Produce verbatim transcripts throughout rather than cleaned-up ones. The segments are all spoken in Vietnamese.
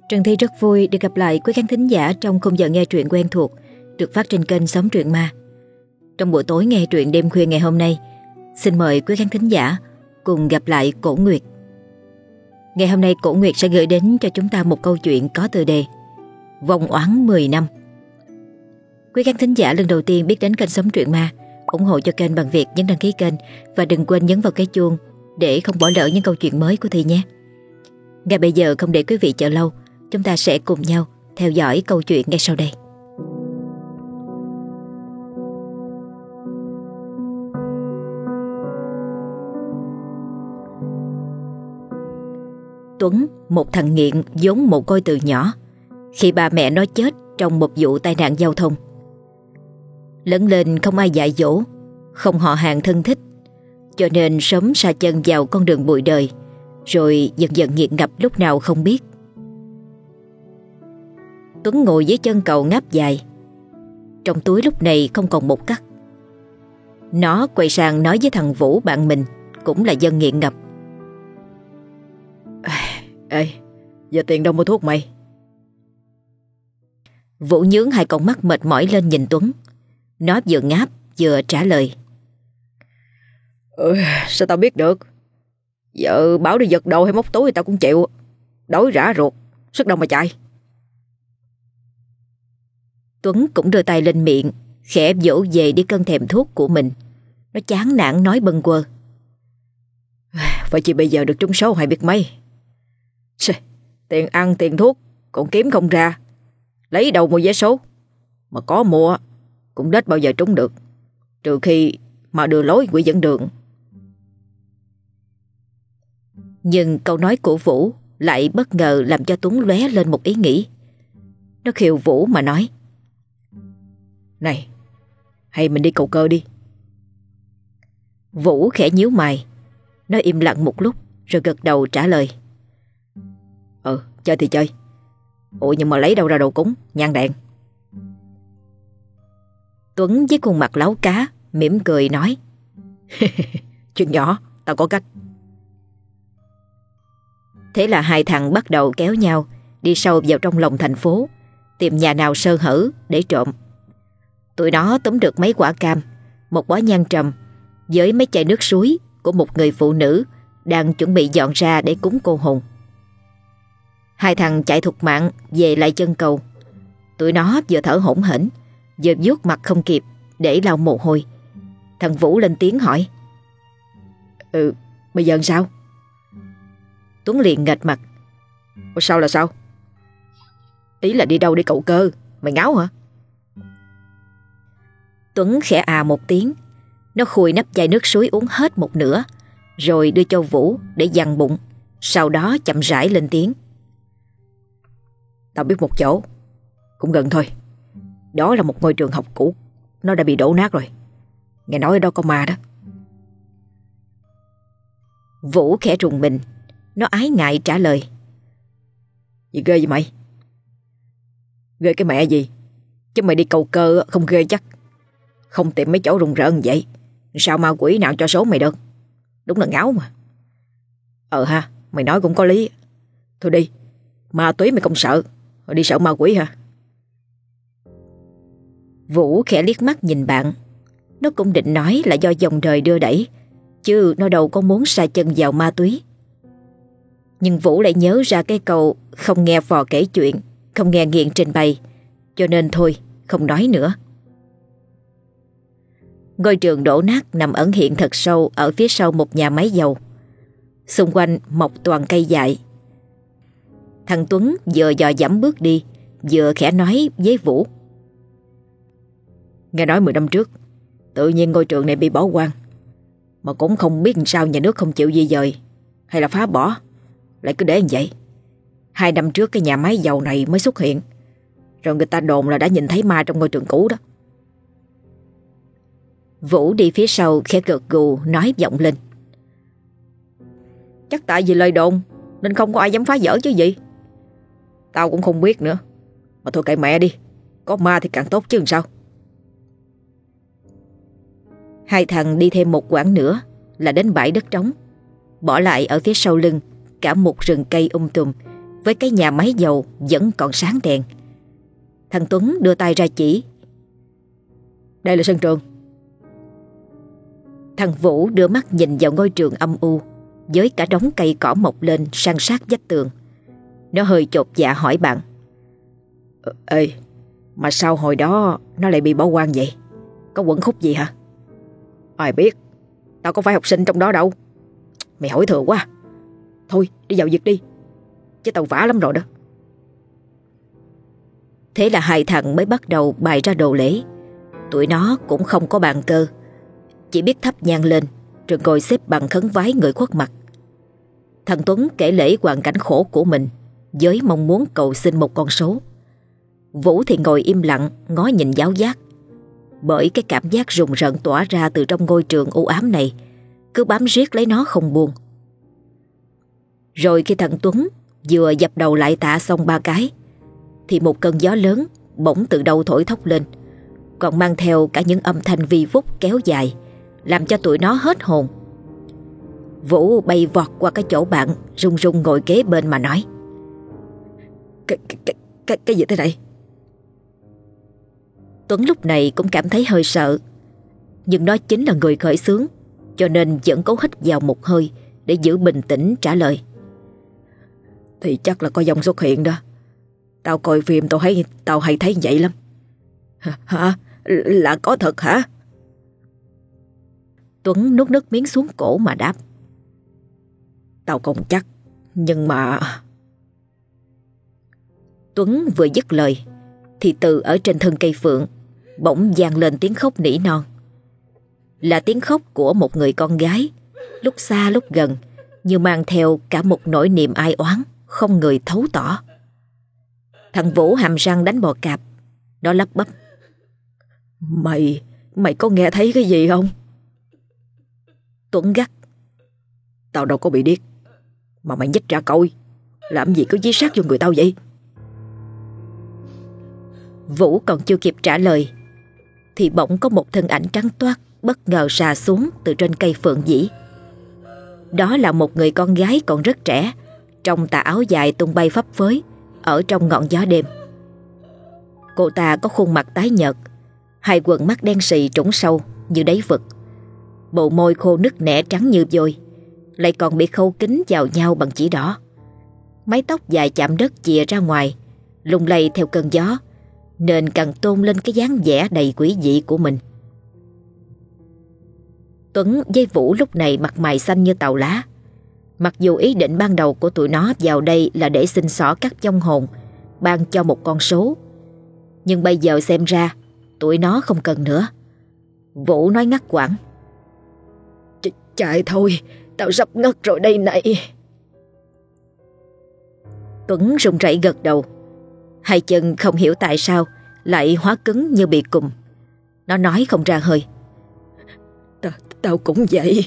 Trần Thi rất vui được gặp lại quý khán thính giả trong khung giờ nghe truyện quen thuộc được phát trên kênh Sống Truyện Ma. Trong buổi tối nghe truyện đêm khuya ngày hôm nay, xin mời quý khán thính giả cùng gặp lại Cổ Nguyệt. Ngày hôm nay Cổ Nguyệt sẽ gửi đến cho chúng ta một câu chuyện có tựa đề Vong oán mười năm. Quý khán thính giả lần đầu tiên biết đến kênh Sống Truyện Ma, ủng hộ cho kênh bằng việc nhấn đăng ký kênh và đừng quên nhấn vào cái chuông để không bỏ lỡ những câu chuyện mới của Thi nhé. Ngay bây giờ không để quý vị chờ lâu, chúng ta sẽ cùng nhau theo dõi câu chuyện ngay sau đây. Tuấn, một thằng nghiện vốn mồ côi từ nhỏ, khi ba mẹ nó chết trong một vụ tai nạn giao thông. Lớn lên không ai dạy dỗ, không họ hàng thân thích, cho nên sớm sa chân vào con đường bụi đời, rồi dần dần nghiện ngập lúc nào không biết. Tuấn ngồi dưới chân cầu ngáp dài, trong túi lúc này không còn một cắc. Nó quay sang nói với thằng Vũ bạn mình, cũng là dân nghiện ngập: Ê, giờ tiền đâu mua thuốc mày? Vũ nhướng hai con mắt mệt mỏi lên nhìn Tuấn. Nó vừa ngáp vừa trả lời: Ừ, sao tao biết được? Vợ bảo đi giật đồ hay móc túi thì tao cũng chịu. Đói rã ruột, sức đâu mà chạy. Tuấn cũng đưa tay lên miệng, khẽ vỗ về đi cơn thèm thuốc của mình. Nó chán nản nói bâng quơ: Vậy chứ bây giờ được trúng số hay biết mấy? Xì, tiền ăn tiền thuốc còn kiếm không ra, lấy đâu mua vé số? Mà có mua cũng đết bao giờ trúng được, trừ khi mà đưa lối quỷ dẫn đường. Nhưng câu nói của Vũ lại bất ngờ làm cho Tuấn lóe lên một ý nghĩ. Nó khiêu Vũ mà nói: Này, hay mình đi cầu cơ đi. Vũ khẽ nhíu mày. Nó im lặng một lúc rồi gật đầu trả lời: Ừ, chơi thì chơi. Ủa nhưng mà lấy đâu ra đồ cúng, nhang đèn? Tuấn với khuôn mặt láu cá mỉm cười nói: Chuyện nhỏ, tao có cách. Thế là hai thằng bắt đầu kéo nhau đi sâu vào trong lòng thành phố, tìm nhà nào sơ hở để trộm. Tụi nó túm được mấy quả cam, một bó nhang trầm với mấy chai nước suối của một người phụ nữ đang chuẩn bị dọn ra để cúng cô hồn. Hai thằng chạy thục mạng về lại chân cầu. Tụi nó vừa thở hổn hển, vừa vuốt mặt không kịp để lau mồ hôi. Thằng Vũ lên tiếng hỏi: Ừ, bây giờ sao? Tuấn liền nghệt mặt: Ủa sao là sao? Ý là đi đâu để cậu cơ? Mày ngáo hả? Tuấn khẽ à một tiếng. Nó khui nắp chai nước suối uống hết một nửa, rồi đưa cho Vũ để dằn bụng. Sau đó chậm rãi lên tiếng: Tao biết một chỗ, cũng gần thôi. Đó là một ngôi trường học cũ, nó đã bị đổ nát rồi. Nghe nói ở đó có ma đó. Vũ khẽ rùng mình. Nó ái ngại trả lời: Gì ghê vậy mày? Ghê cái mẹ gì? Chứ mày đi cầu cơ không ghê chắc. Không tìm mấy chỗ rùng rợn vậy, sao ma quỷ nào cho số mày được? Đúng là ngáo mà. Ờ ha, mày nói cũng có lý. Thôi đi, ma túy mày không sợ, rồi đi sợ ma quỷ hả? Vũ khẽ liếc mắt nhìn bạn. Nó cũng định nói là do dòng đời đưa đẩy, chứ nó đâu có muốn sa chân vào ma túy. Nhưng Vũ lại nhớ ra cái câu không nghe phò kể chuyện, không nghe nghiện trình bày, cho nên thôi, không nói nữa. Ngôi trường đổ nát nằm ẩn hiện thật sâu ở phía sau một nhà máy dầu. Xung quanh mọc toàn cây dại. Thằng Tuấn vừa dò dẫm bước đi, vừa khẽ nói với Vũ: Nghe nói mười năm trước tự nhiên ngôi trường này bị bỏ hoang, mà cũng không biết sao nhà nước không chịu di dời hay là phá bỏ, lại cứ để như vậy. Hai năm trước cái nhà máy dầu này mới xuất hiện, rồi người ta đồn là đã nhìn thấy ma trong ngôi trường cũ đó. Vũ đi phía sau khẽ gật gù nói vọng lên: Chắc tại vì lời đồn nên không có ai dám phá vỡ chứ gì. Tao cũng không biết nữa, mà thôi kệ mẹ đi, có ma thì càng tốt chứ làm sao. Hai thằng đi thêm một quãng nữa là đến bãi đất trống, bỏ lại ở phía sau lưng cả một rừng cây um tùm với cái nhà máy dầu vẫn còn sáng đèn. Thằng Tuấn đưa tay ra chỉ. Đây là sân trường. Thằng Vũ đưa mắt nhìn vào ngôi trường âm u với cả đống cây cỏ mọc lên san sát vách tường. Nó hơi chột dạ hỏi bạn: Ờ, Ê, mà sao hồi đó nó lại bị bỏ hoang vậy? Có quẩn khúc gì hả? Ai biết, tao có phải học sinh trong đó đâu. Mày hỏi thừa quá. Thôi đi vào việc đi, chứ tao vã lắm rồi đó. Thế là hai thằng mới bắt đầu bày ra đồ lễ. Tụi nó cũng không có bàn cơ, chỉ biết thắp nhang lên rồi ngồi xếp bằng khấn vái người khuất mặt. Thằng Tuấn kể lễ hoàn cảnh khổ của mình với mong muốn cầu xin một con số. Vũ thì ngồi im lặng ngó nhìn giáo giác, bởi cái cảm giác rùng rợn tỏa ra từ trong ngôi trường u ám này cứ bám riết lấy nó không buông. Rồi khi thằng Tuấn vừa dập đầu lại tạ xong ba cái thì một cơn gió lớn bỗng từ đâu thổi thốc lên, còn mang theo cả những âm thanh vi vút kéo dài, làm cho tụi nó hết hồn. Vũ bay vọt qua cái chỗ bạn run run ngồi kế bên mà nói: Cái, cái, cái, cái gì thế này? Tuấn lúc này cũng cảm thấy hơi sợ, nhưng nó chính là người khởi xướng, cho nên vẫn cố hít vào một hơi để giữ bình tĩnh trả lời: Thì chắc là có dòng xuất hiện đó. Tao coi phim tao thấy tao hay thấy vậy lắm. Hả? Là có thật hả? Tuấn nuốt nước miếng xuống cổ mà đáp: Tao không chắc, nhưng mà... Tuấn vừa dứt lời thì từ ở trên thân cây phượng bỗng vang lên tiếng khóc nỉ non. Là tiếng khóc của một người con gái, lúc xa lúc gần, như mang theo cả một nỗi niềm ai oán không người thấu tỏ. Thằng Vũ hàm răng đánh bò cạp. Nó lắp bắp: Mày, mày có nghe thấy cái gì không? Tuấn gắt: Tao đâu có bị điếc. Mà mày nhích ra coi, làm gì có dí sát vô người tao vậy? Vũ còn chưa kịp trả lời thì bỗng có một thân ảnh trắng toát bất ngờ xà xuống từ trên cây phượng vĩ. Đó là một người con gái còn rất trẻ, trong tà áo dài tung bay phấp phới ở trong ngọn gió đêm. Cô ta có khuôn mặt tái nhợt, hai quần mắt đen sì trũng sâu như đáy vực, bộ môi khô nứt nẻ trắng như vôi, lại còn bị khâu kín vào nhau bằng chỉ đỏ. Mái tóc dài chạm đất chìa ra ngoài, lung lay theo cơn gió, nên càng tôn lên cái dáng vẻ đầy quỷ dị của mình. Tuấn với Vũ lúc này mặt mày xanh như tàu lá. Mặc dù ý định ban đầu của tụi nó vào đây là để xin xỏ các vong hồn, ban cho một con số, nhưng bây giờ xem ra tụi nó không cần nữa. Vũ nói ngắt quãng: Ch Chạy thôi, tao sắp ngất rồi đây này. Tuấn run rẩy gật đầu. Hai chân không hiểu tại sao lại hóa cứng như bị cùm. Nó nói không ra hơi: Tao, tao cũng vậy.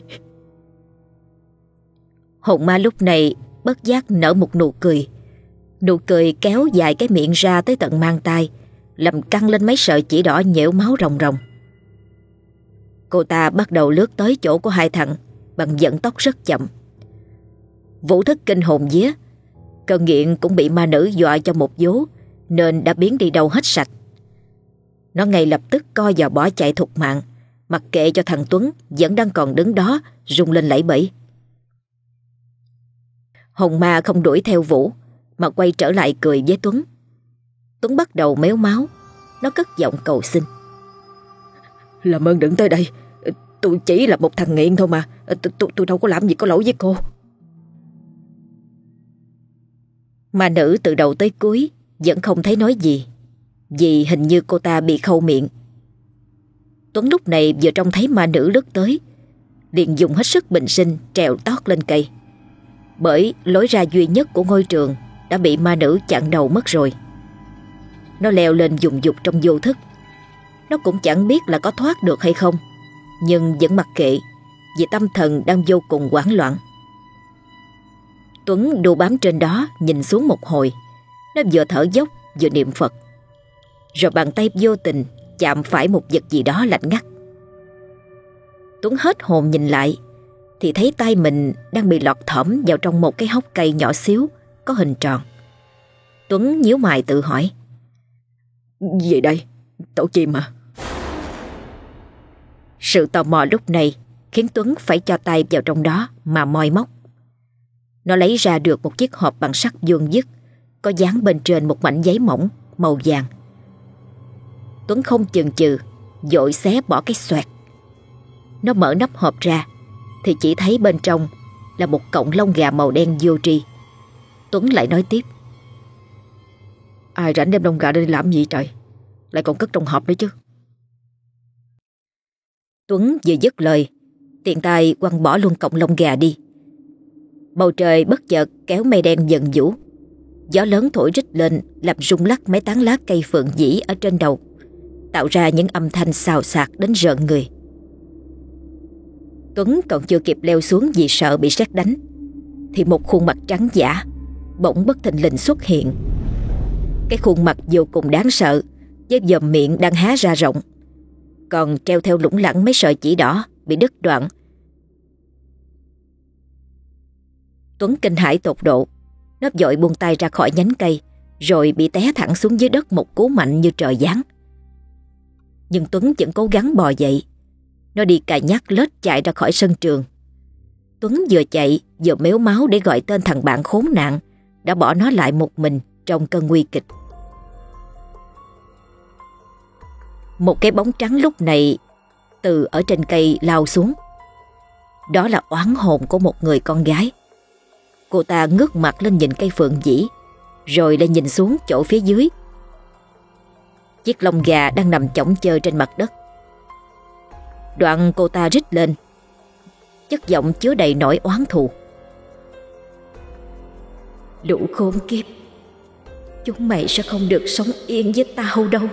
Hồn ma lúc này bất giác nở một nụ cười. Nụ cười kéo dài cái miệng ra tới tận mang tai, làm căng lên mấy sợi chỉ đỏ nhễu máu ròng ròng. Cô ta bắt đầu lướt tới chỗ của hai thằng bằng vận tốc rất chậm. Vũ thức kinh hồn vía. Cơn nghiện cũng bị ma nữ dọa cho một vố, nên đã biến đi đâu hết sạch. Nó ngay lập tức co giò bỏ chạy thục mạng, mặc kệ cho thằng Tuấn vẫn đang còn đứng đó rung lên lẫy bẫy. Hồn ma không đuổi theo Vũ, mà quay trở lại cười với Tuấn. Tuấn bắt đầu méo máu. Nó cất giọng cầu xin: Làm ơn đừng tới đây. Tôi chỉ là một thằng nghiện thôi mà. Tôi, tôi đâu có làm gì có lỗi với cô. Ma nữ từ đầu tới cuối vẫn không thấy nói gì, vì hình như cô ta bị khâu miệng. Tuấn lúc này vừa trông thấy ma nữ lướt tới, liền dùng hết sức bình sinh trèo tót lên cây, bởi lối ra duy nhất của ngôi trường đã bị ma nữ chặn đầu mất rồi. Nó leo lên dùng dục trong vô thức. Nó cũng chẳng biết là có thoát được hay không, nhưng vẫn mặc kệ, vì tâm thần đang vô cùng hoảng loạn. Tuấn đu bám trên đó nhìn xuống một hồi. Nó vừa thở dốc vừa niệm Phật, rồi bàn tay vô tình chạm phải một vật gì đó lạnh ngắt. Tuấn hết hồn nhìn lại thì thấy tay mình đang bị lọt thỏm vào trong một cái hốc cây nhỏ xíu có hình tròn. Tuấn nhíu mày tự hỏi. Gì đây? Tổ chim à? Sự tò mò lúc này khiến Tuấn phải cho tay vào trong đó mà moi móc. Nó lấy ra được một chiếc hộp bằng sắt vuông vức, có dán bên trên một mảnh giấy mỏng màu vàng. Tuấn không chần chừ, vội xé bỏ cái xoẹt. Nó mở nắp hộp ra thì chỉ thấy bên trong là một cọng lông gà màu đen vô tri. Tuấn lại nói tiếp. Ai rảnh đem lông gà đi làm gì trời? Lại còn cất trong hộp nữa chứ. Tuấn vừa dứt lời, tiện tay quăng bỏ luôn cọng lông gà đi. Bầu trời bất chợt kéo mây đen dần vũ. Gió lớn thổi rít lên làm rung lắc mấy tán lá cây phượng dĩ ở trên đầu, tạo ra những âm thanh xào xạc đến rợn người. Tuấn còn chưa kịp leo xuống vì sợ bị sét đánh thì một khuôn mặt trắng giả bỗng bất thình lình xuất hiện. Cái khuôn mặt vô cùng đáng sợ, với vòm miệng đang há ra rộng, còn treo theo lủng lẳng mấy sợi chỉ đỏ bị đứt đoạn. Tuấn kinh hãi tột độ. Nó vội buông tay ra khỏi nhánh cây, rồi bị té thẳng xuống dưới đất một cú mạnh như trời giáng. Nhưng Tuấn vẫn cố gắng bò dậy. Nó đi cà nhắc lết chạy ra khỏi sân trường. Tuấn vừa chạy vừa mếu máu để gọi tên thằng bạn khốn nạn đã bỏ nó lại một mình trong cơn nguy kịch. Một cái bóng trắng lúc này từ ở trên cây lao xuống. Đó là oán hồn của một người con gái. Cô ta ngước mặt lên nhìn cây phượng dĩ, rồi lại nhìn xuống chỗ phía dưới. Chiếc lông gà đang nằm chõng chơ trên mặt đất. Đoạn cô ta rít lên, chất giọng chứa đầy nỗi oán thù. Lũ khốn kiếp, chúng mày sẽ không được sống yên với tao đâu.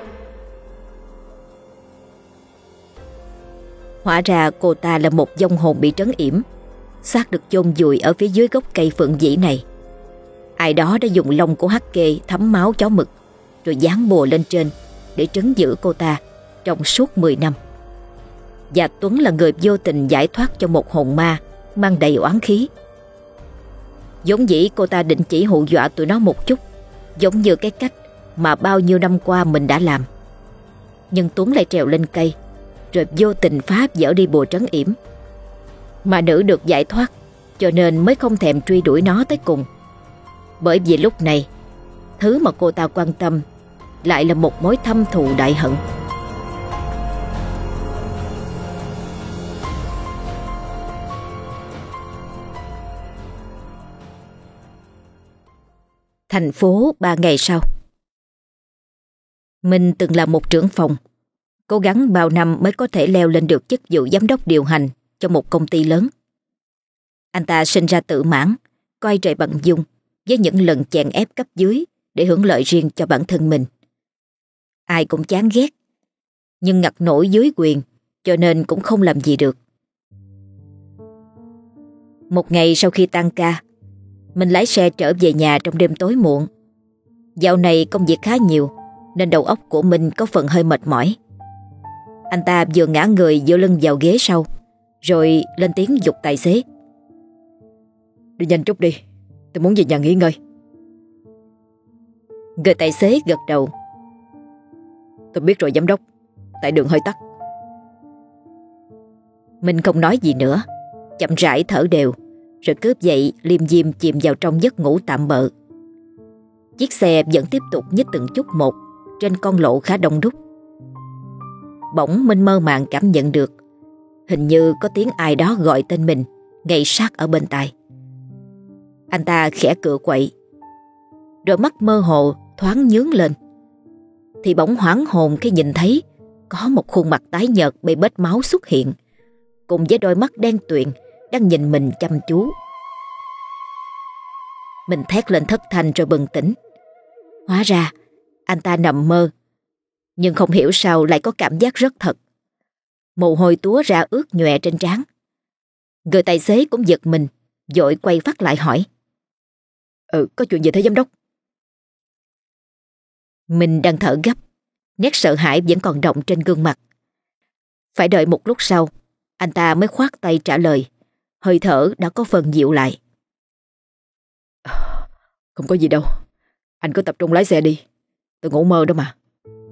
Hóa ra cô ta là một vong hồn bị trấn yểm, xác được chôn vùi ở phía dưới gốc cây phượng dĩ này. Ai đó đã dùng lông của hắc kê thấm máu chó mực, rồi dán bùa lên trên để trấn giữ cô ta trong suốt mười năm. Và Tuấn là người vô tình giải thoát cho một hồn ma mang đầy oán khí. Giống dĩ cô ta định chỉ hù dọa tụi nó một chút, giống như cái cách mà bao nhiêu năm qua mình đã làm. Nhưng Tuấn lại trèo lên cây, rồi vô tình phá vỡ đi bùa trấn yểm. Mà nữ được giải thoát, cho nên mới không thèm truy đuổi nó tới cùng. Bởi vì lúc này, thứ mà cô ta quan tâm lại là một mối thâm thù đại hận. Thành phố ba ngày sau. Mình từng là một trưởng phòng, cố gắng bao năm mới có thể leo lên được chức vụ giám đốc điều hành cho một công ty lớn. Anh ta sinh ra tự mãn, coi trời bằng dung với những lần chèn ép cấp dưới để hưởng lợi riêng cho bản thân mình. Ai cũng chán ghét, nhưng ngặt nổi dưới quyền cho nên cũng không làm gì được. Một ngày sau khi tan ca, mình lái xe trở về nhà trong đêm tối muộn. Dạo này công việc khá nhiều nên đầu óc của mình có phần hơi mệt mỏi. Anh ta vừa ngã người dựa lưng vào ghế sau, rồi lên tiếng giục tài xế. Đi nhanh chút đi, tôi muốn về nhà nghỉ ngơi. Người tài xế gật đầu. Tôi biết rồi giám đốc, tại đường hơi tắc. Mình không nói gì nữa, chậm rãi thở đều, rồi cướp dậy liêm diêm chìm vào trong giấc ngủ tạm bợ. Chiếc xe vẫn tiếp tục nhích từng chút một trên con lộ khá đông đúc. Bỗng Minh mơ màng cảm nhận được hình như có tiếng ai đó gọi tên mình ngay sát ở bên tai. Anh ta khẽ cựa quậy, đôi mắt mơ hồ thoáng nhướng lên, thì bỗng hoảng hồn khi nhìn thấy có một khuôn mặt tái nhợt bị bết máu xuất hiện, cùng với đôi mắt đen tuyền đang nhìn mình chăm chú. Mình thét lên thất thanh rồi bừng tỉnh. Hóa ra anh ta nằm mơ, nhưng không hiểu sao lại có cảm giác rất thật. Mồ hôi túa ra ướt nhòe trên trán. Người tài xế cũng giật mình, vội quay phát lại hỏi. Ừ, có chuyện gì thế giám đốc? Mình đang thở gấp, nét sợ hãi vẫn còn đọng trên gương mặt. Phải đợi một lúc sau, anh ta mới khoát tay trả lời, hơi thở đã có phần dịu lại. Không có gì đâu, Anh cứ tập trung lái xe đi, tôi ngủ mơ đó mà.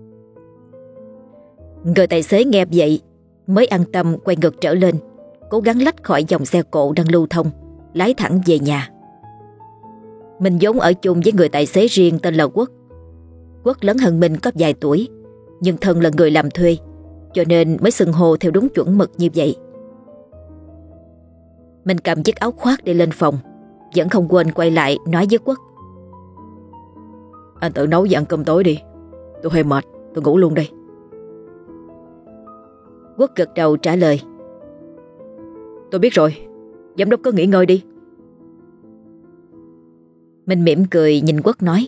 Người tài xế nghe vậy mới an tâm quay ngược trở lên, cố gắng lách khỏi dòng xe cộ đang lưu thông, lái thẳng về nhà. Mình vốn ở chung với người tài xế riêng tên là Quốc. Quốc lớn hơn mình có vài tuổi, nhưng thân là người làm thuê, cho nên mới xưng hô theo đúng chuẩn mực như vậy. Mình cầm chiếc áo khoác để lên phòng, vẫn không quên quay lại nói với Quốc: Anh tự nấu và ăn cơm tối đi, tôi hơi mệt, tôi ngủ luôn đây. Quốc gật đầu trả lời: Tôi biết rồi, giám đốc cứ nghỉ ngơi đi. Mình mỉm cười nhìn Quốc nói: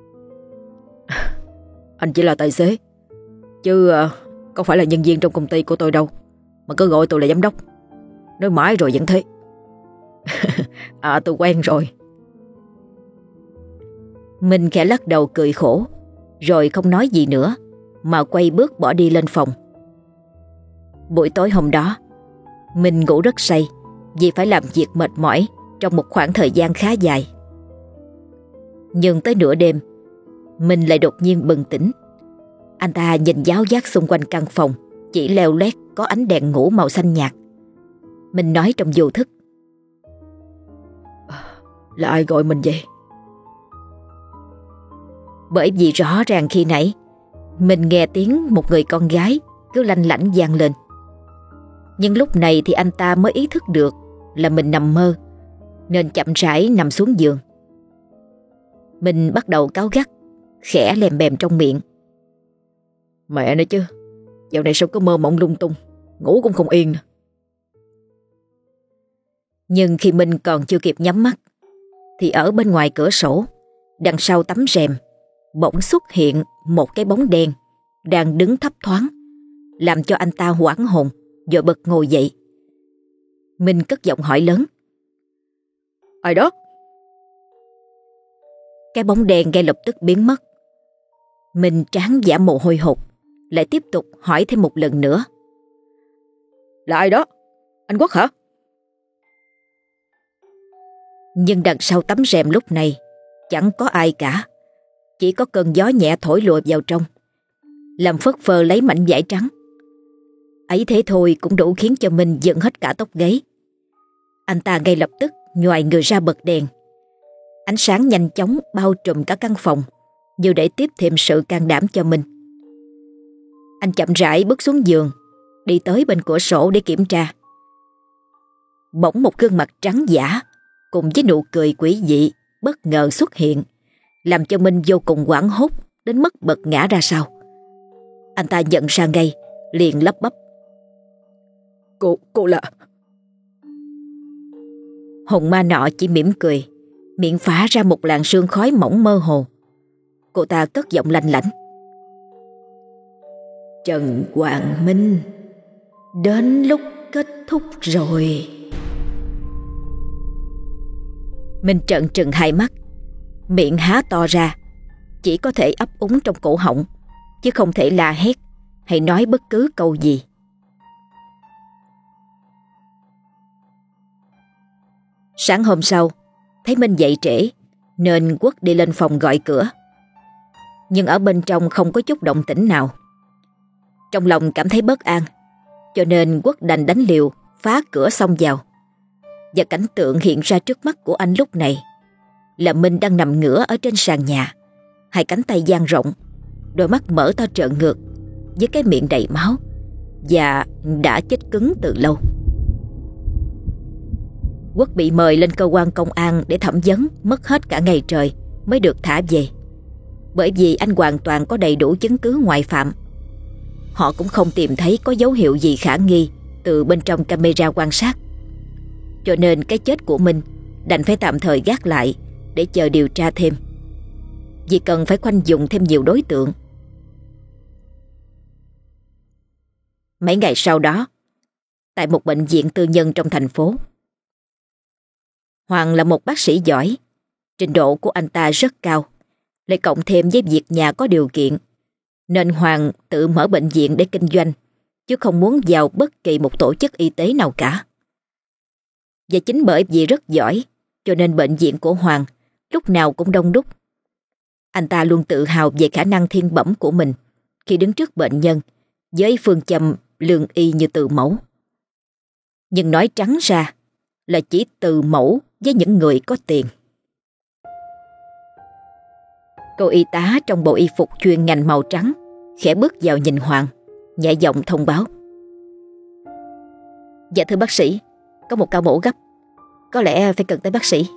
Anh chỉ là tài xế, chứ uh, không phải là nhân viên trong công ty của tôi đâu, mà cứ gọi tôi là giám đốc. Nói mãi rồi vẫn thế. À, tôi quen rồi. Mình khẽ lắc đầu cười khổ, rồi không nói gì nữa, mà quay bước bỏ đi lên phòng. Buổi tối hôm đó, mình ngủ rất say vì phải làm việc mệt mỏi trong một khoảng thời gian khá dài. Nhưng tới nửa đêm, mình lại đột nhiên bừng tỉnh. Anh ta nhìn giáo giác xung quanh căn phòng, chỉ leo lét có ánh đèn ngủ màu xanh nhạt. Mình nói trong vô thức: Là ai gọi mình vậy? Bởi vì rõ ràng khi nãy mình nghe tiếng một người con gái cứ lanh lảnh vang lên. Nhưng lúc này thì anh ta mới ý thức được là mình nằm mơ, nên chậm rãi nằm xuống giường. Mình bắt đầu cáu gắt, khẽ lèm bèm trong miệng: Mẹ nói chứ, dạo này sao cứ mơ mộng lung tung, ngủ cũng không yên. Nhưng khi mình còn chưa kịp nhắm mắt, thì ở bên ngoài cửa sổ, đằng sau tấm rèm, bỗng xuất hiện một cái bóng đen đang đứng thấp thoáng, làm cho anh ta hoảng hồn, rồi bật ngồi dậy. Mình cất giọng hỏi lớn: Ai đó? Cái bóng đen ngay lập tức biến mất. Mình trán giả mồ hôi hột, lại tiếp tục hỏi thêm một lần nữa: Là ai đó? Anh Quốc hả? Nhưng đằng sau tấm rèm lúc này chẳng có ai cả, chỉ có cơn gió nhẹ thổi lùa vào trong, làm phất phơ lấy mảnh vải trắng. Ấy thế thôi cũng đủ khiến cho mình dựng hết cả tóc gáy. Anh ta ngay lập tức nhoài người ra bật đèn. Ánh sáng nhanh chóng bao trùm cả căn phòng, như để tiếp thêm sự can đảm cho mình. Anh chậm rãi bước xuống giường, đi tới bên cửa sổ để kiểm tra. Bỗng một gương mặt trắng giả cùng với nụ cười quỷ dị bất ngờ xuất hiện, làm cho Minh vô cùng hoảng hốt đến mức bật ngã ra sau. Anh ta nhận ra ngay, liền lắp bắp: Cô, cô là... Hồn ma nọ chỉ mỉm cười, miệng phả ra một làn sương khói mỏng mơ hồ. Cô ta cất giọng lanh lảnh: Trần Quang Minh, đến lúc kết thúc rồi. Minh trợn trừng hai mắt, miệng há to ra, chỉ có thể ấp úng trong cổ họng, chứ không thể la hét hay nói bất cứ câu gì. Sáng hôm sau, thấy Minh dậy trễ, nên Quốc đi lên phòng gọi cửa. Nhưng ở bên trong không có chút động tĩnh nào. Trong lòng cảm thấy bất an, cho nên Quốc đành đánh liều phá cửa xông vào. Và cảnh tượng hiện ra trước mắt của anh lúc này là Minh đang nằm ngửa ở trên sàn nhà, hai cánh tay dang rộng, đôi mắt mở to trợn ngược, với cái miệng đầy máu, và đã chết cứng từ lâu. Quốc bị mời lên cơ quan công an để thẩm vấn mất hết cả ngày trời mới được thả về, bởi vì anh hoàn toàn có đầy đủ chứng cứ ngoại phạm. Họ cũng không tìm thấy có dấu hiệu gì khả nghi từ bên trong camera quan sát, cho nên cái chết của Minh đành phải tạm thời gác lại để chờ điều tra thêm, vì cần phải khoanh vùng thêm nhiều đối tượng. Mấy ngày sau đó, tại một bệnh viện tư nhân trong thành phố, Hoàng là một bác sĩ giỏi, trình độ của anh ta rất cao, lại cộng thêm với việc nhà có điều kiện, nên Hoàng tự mở bệnh viện để kinh doanh, chứ không muốn vào bất kỳ một tổ chức y tế nào cả. Và chính bởi vì rất giỏi, cho nên bệnh viện của Hoàng lúc nào cũng đông đúc. Anh ta luôn tự hào về khả năng thiên bẩm của mình khi đứng trước bệnh nhân với phương châm lương y như từ mẫu. Nhưng nói trắng ra là chỉ từ mẫu với những người có tiền. Cô y tá trong bộ y phục chuyên ngành màu trắng khẽ bước vào nhìn Hoàng, nhẹ giọng thông báo. Dạ thưa bác sĩ, có một ca mổ gấp, có lẽ phải cần tới bác sĩ.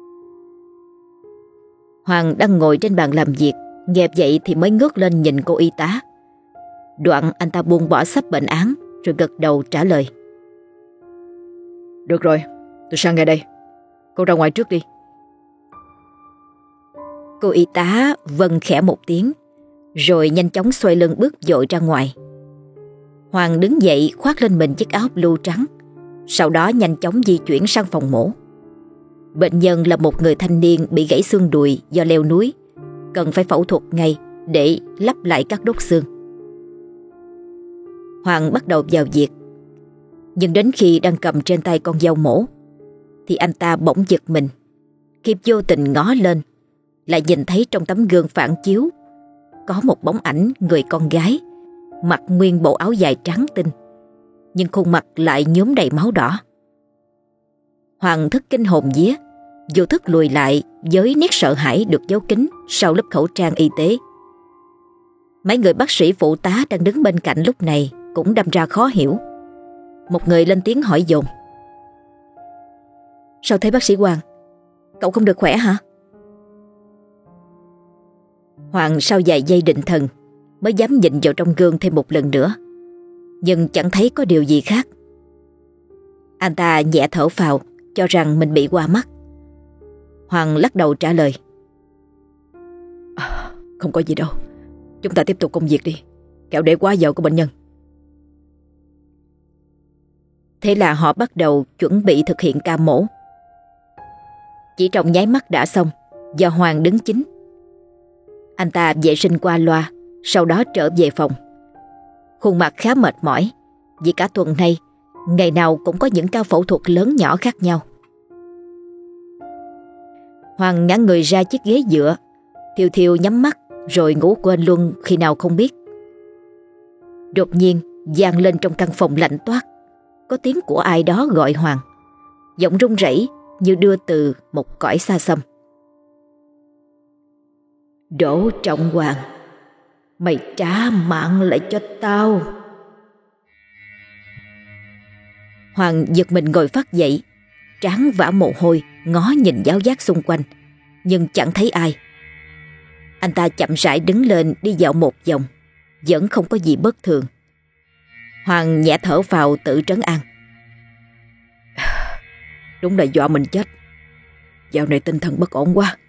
Hoàng đang ngồi trên bàn làm việc, nghe vậy thì mới ngước lên nhìn cô y tá. Đoạn anh ta buông bỏ sắp bệnh án rồi gật đầu trả lời. Được rồi, tôi sang ngay đây. Cô ra ngoài trước đi. Cô y tá vâng khẽ một tiếng, rồi nhanh chóng xoay lưng bước vội ra ngoài. Hoàng đứng dậy khoác lên mình chiếc áo blue trắng, sau đó nhanh chóng di chuyển sang phòng mổ. Bệnh nhân là một người thanh niên bị gãy xương đùi do leo núi, cần phải phẫu thuật ngay để lắp lại các đốt xương. Hoàng bắt đầu vào việc, nhưng đến khi đang cầm trên tay con dao mổ thì anh ta bỗng giật mình khi vô tình ngó lên, lại nhìn thấy trong tấm gương phản chiếu có một bóng ảnh người con gái mặc nguyên bộ áo dài trắng tinh, nhưng khuôn mặt lại nhuốm đầy máu đỏ. Hoàng thức kinh hồn vía, vô thức lùi lại với nét sợ hãi được giấu kín sau lớp khẩu trang y tế. Mấy người bác sĩ phụ tá đang đứng bên cạnh lúc này cũng đâm ra khó hiểu. Một người lên tiếng hỏi dồn. Sao thế bác sĩ Hoàng? Cậu không được khỏe hả? Hoàng sau vài giây định thần mới dám nhìn vào trong gương thêm một lần nữa, nhưng chẳng thấy có điều gì khác. Anh ta nhẹ thở phào, cho rằng mình bị qua mắt. Hoàng lắc đầu trả lời. À, không có gì đâu, chúng ta tiếp tục công việc đi, kẻo để quá giờ của bệnh nhân. Thế là họ bắt đầu chuẩn bị thực hiện ca mổ. Chỉ trong nháy mắt đã xong, do Hoàng đứng chính. Anh ta vệ sinh qua loa, sau đó trở về phòng. Khuôn mặt khá mệt mỏi, vì cả tuần nay ngày nào cũng có những ca phẫu thuật lớn nhỏ khác nhau. Hoàng ngã người ra chiếc ghế dựa, thiêu thiêu nhắm mắt rồi ngủ quên luôn khi nào không biết. Đột nhiên vang lên trong căn phòng lạnh toát, có tiếng của ai đó gọi Hoàng, giọng run rẩy như đưa từ một cõi xa xăm. Đỗ Trọng Hoàng, mày trả mạng lại cho tao. Hoàng giật mình ngồi phát dậy, trán vã mồ hôi, ngó nhìn giáo giác xung quanh, nhưng chẳng thấy ai. Anh ta chậm rãi đứng lên đi dạo một vòng, vẫn không có gì bất thường. Hoàng nhẹ thở vào tự trấn an. Đúng là dọa mình chết. Dạo này tinh thần bất ổn quá.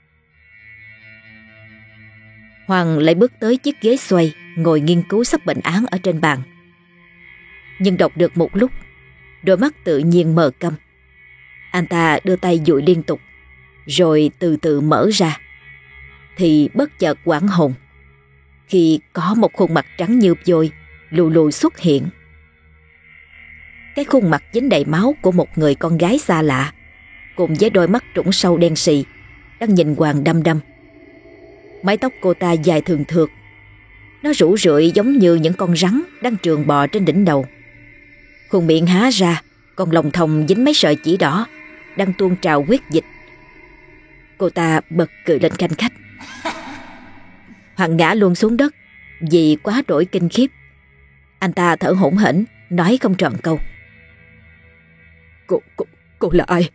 Hoàng lại bước tới chiếc ghế xoay, ngồi nghiên cứu sắp bệnh án ở trên bàn. Nhưng đọc được một lúc, đôi mắt tự nhiên mờ câm. Anh ta đưa tay dụi liên tục, rồi từ từ mở ra. Thì bất chợt hoảng hồn khi có một khuôn mặt trắng như vôi lù lù xuất hiện. Cái khuôn mặt dính đầy máu của một người con gái xa lạ, cùng với đôi mắt trũng sâu đen sì, đang nhìn Hoàng đăm đăm. Mái tóc cô ta dài thường thượt, nó rủ rượi giống như những con rắn đang trườn bò trên đỉnh đầu. Khuôn miệng há ra, còn lòng thòng dính mấy sợi chỉ đỏ đang tuôn trào huyết dịch. Cô ta bật cười lên khanh khách. Hoàng ngã luôn xuống đất vì quá đổi kinh khiếp. Anh ta thở hổn hển, nói không tròn câu. Cô, cô, cô là ai?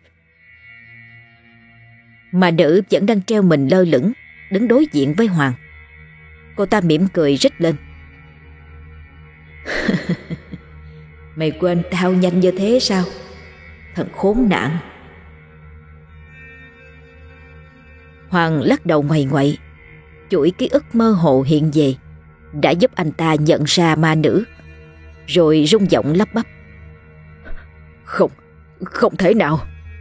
Mà nữ vẫn đang treo mình lơ lửng, đứng đối diện với Hoàng. Cô ta mỉm cười rít lên. Mày quên tao nhanh như thế sao? Thằng khốn nạn. Hoàng lắc đầu ngoầy ngoậy. Chuỗi ký ức mơ hồ hiện về đã giúp anh ta nhận ra ma nữ, rồi rung giọng lắp bắp. Không, không thể nào.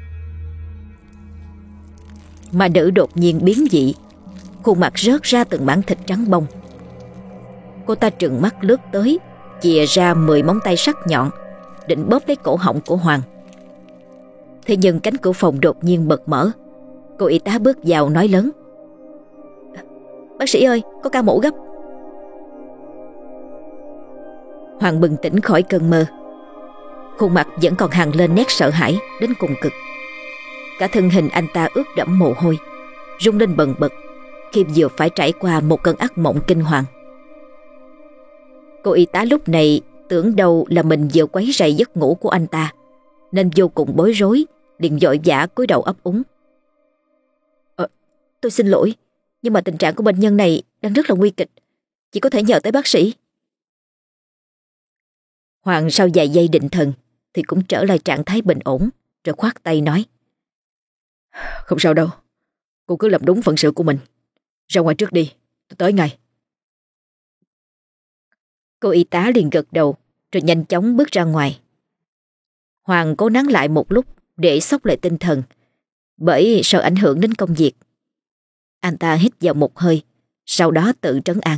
Ma nữ đột nhiên biến dị, khuôn mặt rớt ra từng mảng thịt trắng bông. Cô ta trừng mắt lướt tới, chìa ra mười móng tay sắc nhọn, định bóp lấy cổ họng của Hoàng. Thế nhưng cánh cửa phòng đột nhiên bật mở. Cô y tá bước vào nói lớn. Bác sĩ ơi, có ca mổ gấp. Hoàng bừng tỉnh khỏi cơn mơ. Khuôn mặt vẫn còn hằn lên nét sợ hãi đến cùng cực. Cả thân hình anh ta ướt đẫm mồ hôi, rung lên bần bật khi vừa phải trải qua một cơn ác mộng kinh hoàng. Cô y tá lúc này tưởng đâu là mình vừa quấy rầy giấc ngủ của anh ta, nên vô cùng bối rối, liền vội vã cúi đầu ấp úng. Ờ, tôi xin lỗi, nhưng mà tình trạng của bệnh nhân này đang rất là nguy kịch, chỉ có thể nhờ tới bác sĩ. Hoàng sau vài giây định thần thì cũng trở lại trạng thái bình ổn, rồi khoát tay nói: Không sao đâu, cô cứ làm đúng phận sự của mình. Ra ngoài trước đi, tôi tới ngay. Cô y tá liền gật đầu, rồi nhanh chóng bước ra ngoài. Hoàng cố nán lại một lúc để xốc lại tinh thần, bởi sợ ảnh hưởng đến công việc. Anh ta hít vào một hơi, sau đó tự trấn an: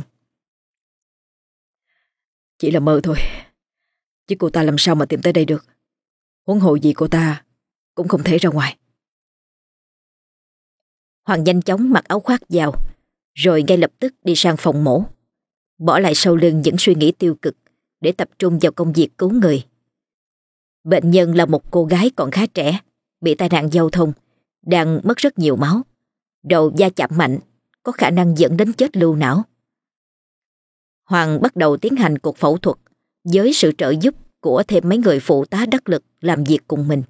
Chỉ là mơ thôi, chứ cô ta làm sao mà tìm tới đây được. Huống hồ gì cô ta cũng không thể ra ngoài. Hoàng nhanh chóng mặc áo khoác vào, rồi ngay lập tức đi sang phòng mổ, bỏ lại sau lưng những suy nghĩ tiêu cực để tập trung vào công việc cứu người. Bệnh nhân là một cô gái còn khá trẻ, bị tai nạn giao thông, đang mất rất nhiều máu. Đầu va chạm mạnh, có khả năng dẫn đến chết lưu não. Hoàng bắt đầu tiến hành cuộc phẫu thuật với sự trợ giúp của thêm mấy người phụ tá đắc lực làm việc cùng mình.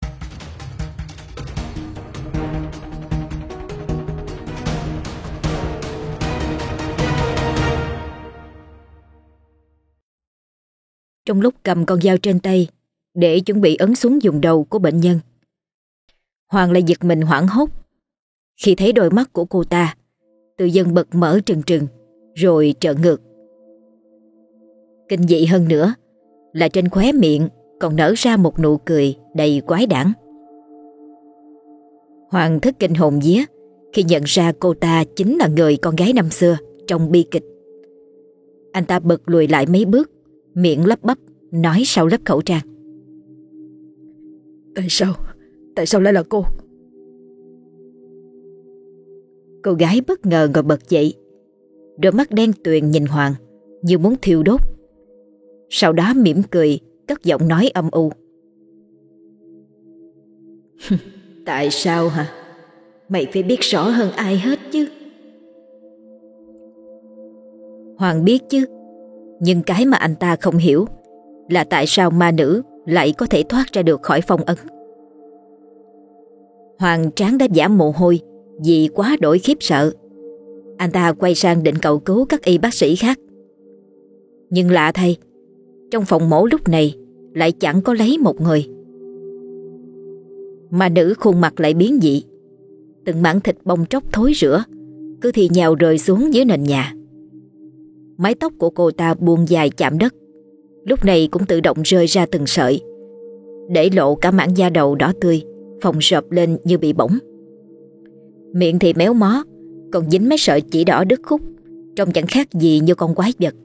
Trong lúc cầm con dao trên tay để chuẩn bị ấn xuống vùng đầu của bệnh nhân, Hoàng lại giật mình hoảng hốt khi thấy đôi mắt của cô ta tự dưng bật mở trừng trừng rồi trợn ngược. Kinh dị hơn nữa là trên khóe miệng còn nở ra một nụ cười đầy quái đản. Hoàng thất kinh hồn vía khi nhận ra cô ta chính là người con gái năm xưa trong bi kịch. Anh ta bật lùi lại mấy bước, miệng lắp bắp nói sau lớp khẩu trang: Tại sao? Tại sao lại là cô? Cô gái bất ngờ ngồi bật dậy, đôi mắt đen tuyền nhìn Hoàng như muốn thiêu đốt. Sau đó mỉm cười, cất giọng nói âm u: Tại sao hả? Mày phải biết rõ hơn ai hết chứ. Hoàng biết chứ, nhưng cái mà anh ta không hiểu là tại sao ma nữ lại có thể thoát ra được khỏi phong ấn. Hoàng trán đã vã mồ hôi vì quá đổi khiếp sợ. Anh ta quay sang định cầu cứu các y bác sĩ khác, nhưng lạ thay, trong phòng mổ lúc này lại chẳng có lấy một người. Ma nữ khuôn mặt lại biến dị, từng mảng thịt bong tróc thối rữa cứ thì nhào rơi xuống dưới nền nhà. Mái tóc của cô ta buông dài chạm đất, lúc này cũng tự động rơi ra từng sợi, để lộ cả mảng da đầu đỏ tươi phồng rộp lên như bị bỏng. Miệng thì méo mó, còn dính mấy sợi chỉ đỏ đứt khúc, trông chẳng khác gì như con quái vật.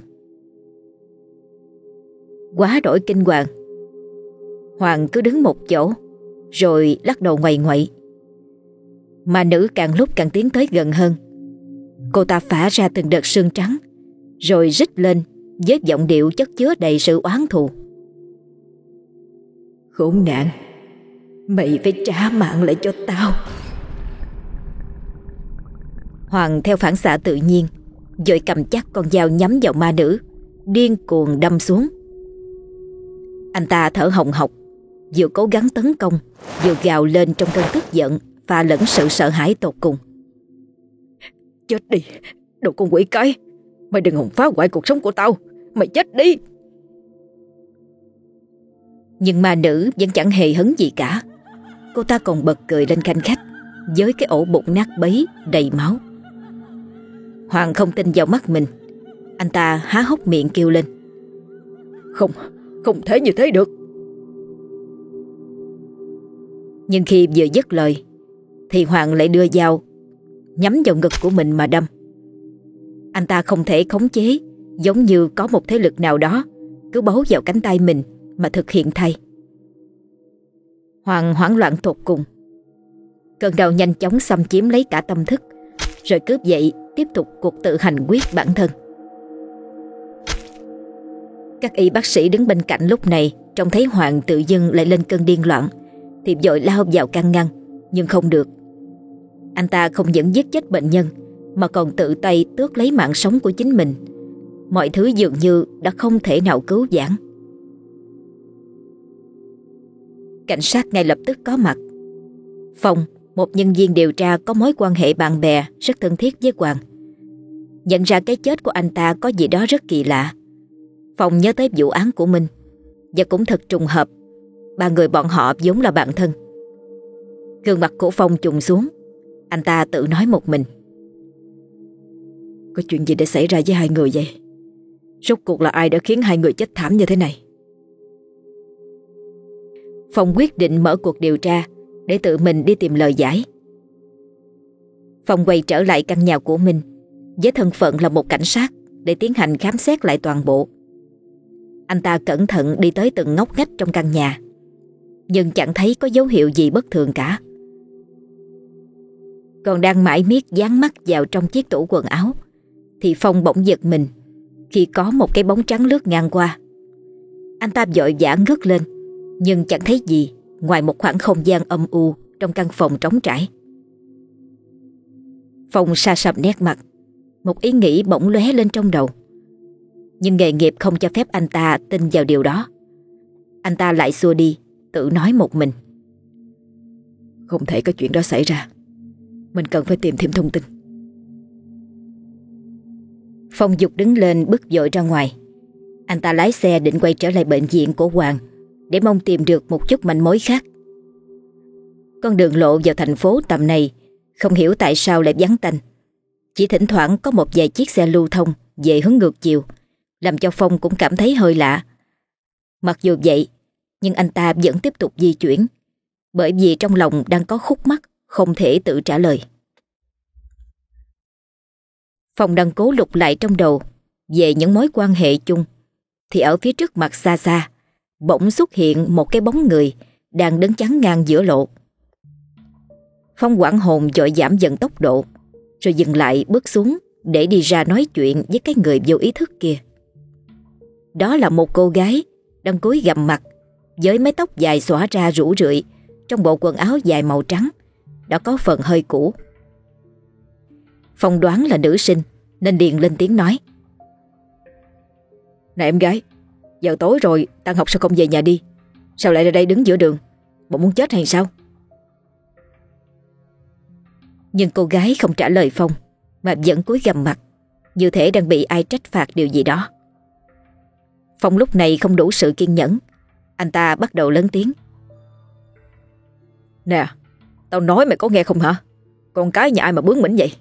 Quá đổi kinh hoàng, Hoàng cứ đứng một chỗ rồi lắc đầu ngoầy ngoậy. Ma nữ càng lúc càng tiến tới gần hơn. Cô ta phả ra từng đợt sương trắng, rồi rít lên với giọng điệu chất chứa đầy sự oán thù: Khốn nạn, mày phải trả mạng lại cho tao. Hoàng theo phản xạ tự nhiên vội cầm chắc con dao nhắm vào ma nữ, điên cuồng đâm xuống. Anh ta thở hồng hộc, vừa cố gắng tấn công, vừa gào lên trong cơn tức giận pha lẫn sự sợ hãi tột cùng: Chết đi, đồ con quỷ cái! Mày đừng hòng phá hoại cuộc sống của tao! Mày chết đi! Nhưng ma nữ vẫn chẳng hề hấn gì cả. Cô ta còn bật cười lên khanh khách với cái ổ bụng nát bấy đầy máu. Hoàng không tin vào mắt mình. Anh ta há hốc miệng kêu lên: Không, không thể như thế được! Nhưng khi vừa dứt lời thì Hoàng lại đưa dao nhắm vào ngực của mình mà đâm. Anh ta không thể khống chế, giống như có một thế lực nào đó cứ bấu vào cánh tay mình mà thực hiện thay. Hoàng hoảng loạn tột cùng. Cơn đau nhanh chóng xâm chiếm lấy cả tâm thức, rồi cướp dậy tiếp tục cuộc tự hành quyết bản thân. Các y bác sĩ đứng bên cạnh lúc này trông thấy Hoàng tự dưng lại lên cơn điên loạn thì vội lao vào can ngăn, nhưng không được. Anh ta không những giết chết bệnh nhân mà còn tự tay tước lấy mạng sống của chính mình. Mọi thứ dường như đã không thể nào cứu vãn. Cảnh sát ngay lập tức có mặt. Phong, một nhân viên điều tra có mối quan hệ bạn bè rất thân thiết với Hoàng, nhận ra cái chết của anh ta có gì đó rất kỳ lạ. Phong nhớ tới vụ án của mình, và cũng thật trùng hợp, ba người bọn họ vốn là bạn thân. Gương mặt của Phong trùng xuống. Anh ta tự nói một mình: có chuyện gì đã xảy ra với hai người vậy? Rốt cuộc là ai đã khiến hai người chết thảm như thế này? Phong quyết định mở cuộc điều tra để tự mình đi tìm lời giải. Phong quay trở lại căn nhà của mình với thân phận là một cảnh sát để tiến hành khám xét lại toàn bộ. Anh ta cẩn thận đi tới từng ngóc ngách trong căn nhà, nhưng chẳng thấy có dấu hiệu gì bất thường cả. Còn đang mải miết dán mắt vào trong chiếc tủ quần áo thì Phong bỗng giật mình khi có một cái bóng trắng lướt ngang qua. Anh ta vội vã ngước lên, nhưng chẳng thấy gì ngoài một khoảng không gian âm u trong căn phòng trống trải. Phong sa sầm nét mặt, một ý nghĩ bỗng lóe lên trong đầu. Nhưng nghề nghiệp không cho phép anh ta tin vào điều đó. Anh ta lại xua đi, tự nói một mình: không thể có chuyện đó xảy ra. Mình cần phải tìm thêm thông tin. Phong dục đứng lên bước vội ra ngoài. Anh ta lái xe định quay trở lại bệnh viện của Hoàng để mong tìm được một chút manh mối khác. Con đường lộ vào thành phố tầm này không hiểu tại sao lại vắng tanh. Chỉ thỉnh thoảng có một vài chiếc xe lưu thông về hướng ngược chiều, làm cho Phong cũng cảm thấy hơi lạ. Mặc dù vậy, nhưng anh ta vẫn tiếp tục di chuyển, bởi vì trong lòng đang có khúc mắc không thể tự trả lời. Phong đang cố lục lại trong đầu về những mối quan hệ chung, thì ở phía trước mặt xa xa bỗng xuất hiện một cái bóng người đang đứng chắn ngang giữa lộ. Phong hoảng hồn vội giảm dần tốc độ, rồi dừng lại bước xuống để đi ra nói chuyện với cái người vô ý thức kia. Đó là một cô gái đang cúi gằm mặt, với mái tóc dài xõa ra rủ rượi, trong bộ quần áo dài màu trắng đã có phần hơi cũ. Phong đoán là nữ sinh nên liền lên tiếng nói: Này em gái, giờ tối rồi, tan học sao không về nhà đi? Sao lại ra đây đứng giữa đường? Bộ muốn chết hay sao? Nhưng cô gái không trả lời Phong, mà vẫn cúi gằm mặt, như thể đang bị ai trách phạt điều gì đó. Phong lúc này không đủ sự kiên nhẫn. Anh ta bắt đầu lớn tiếng: Nè, tao nói mày có nghe không hả? Con cái nhà ai mà bướng bỉnh vậy?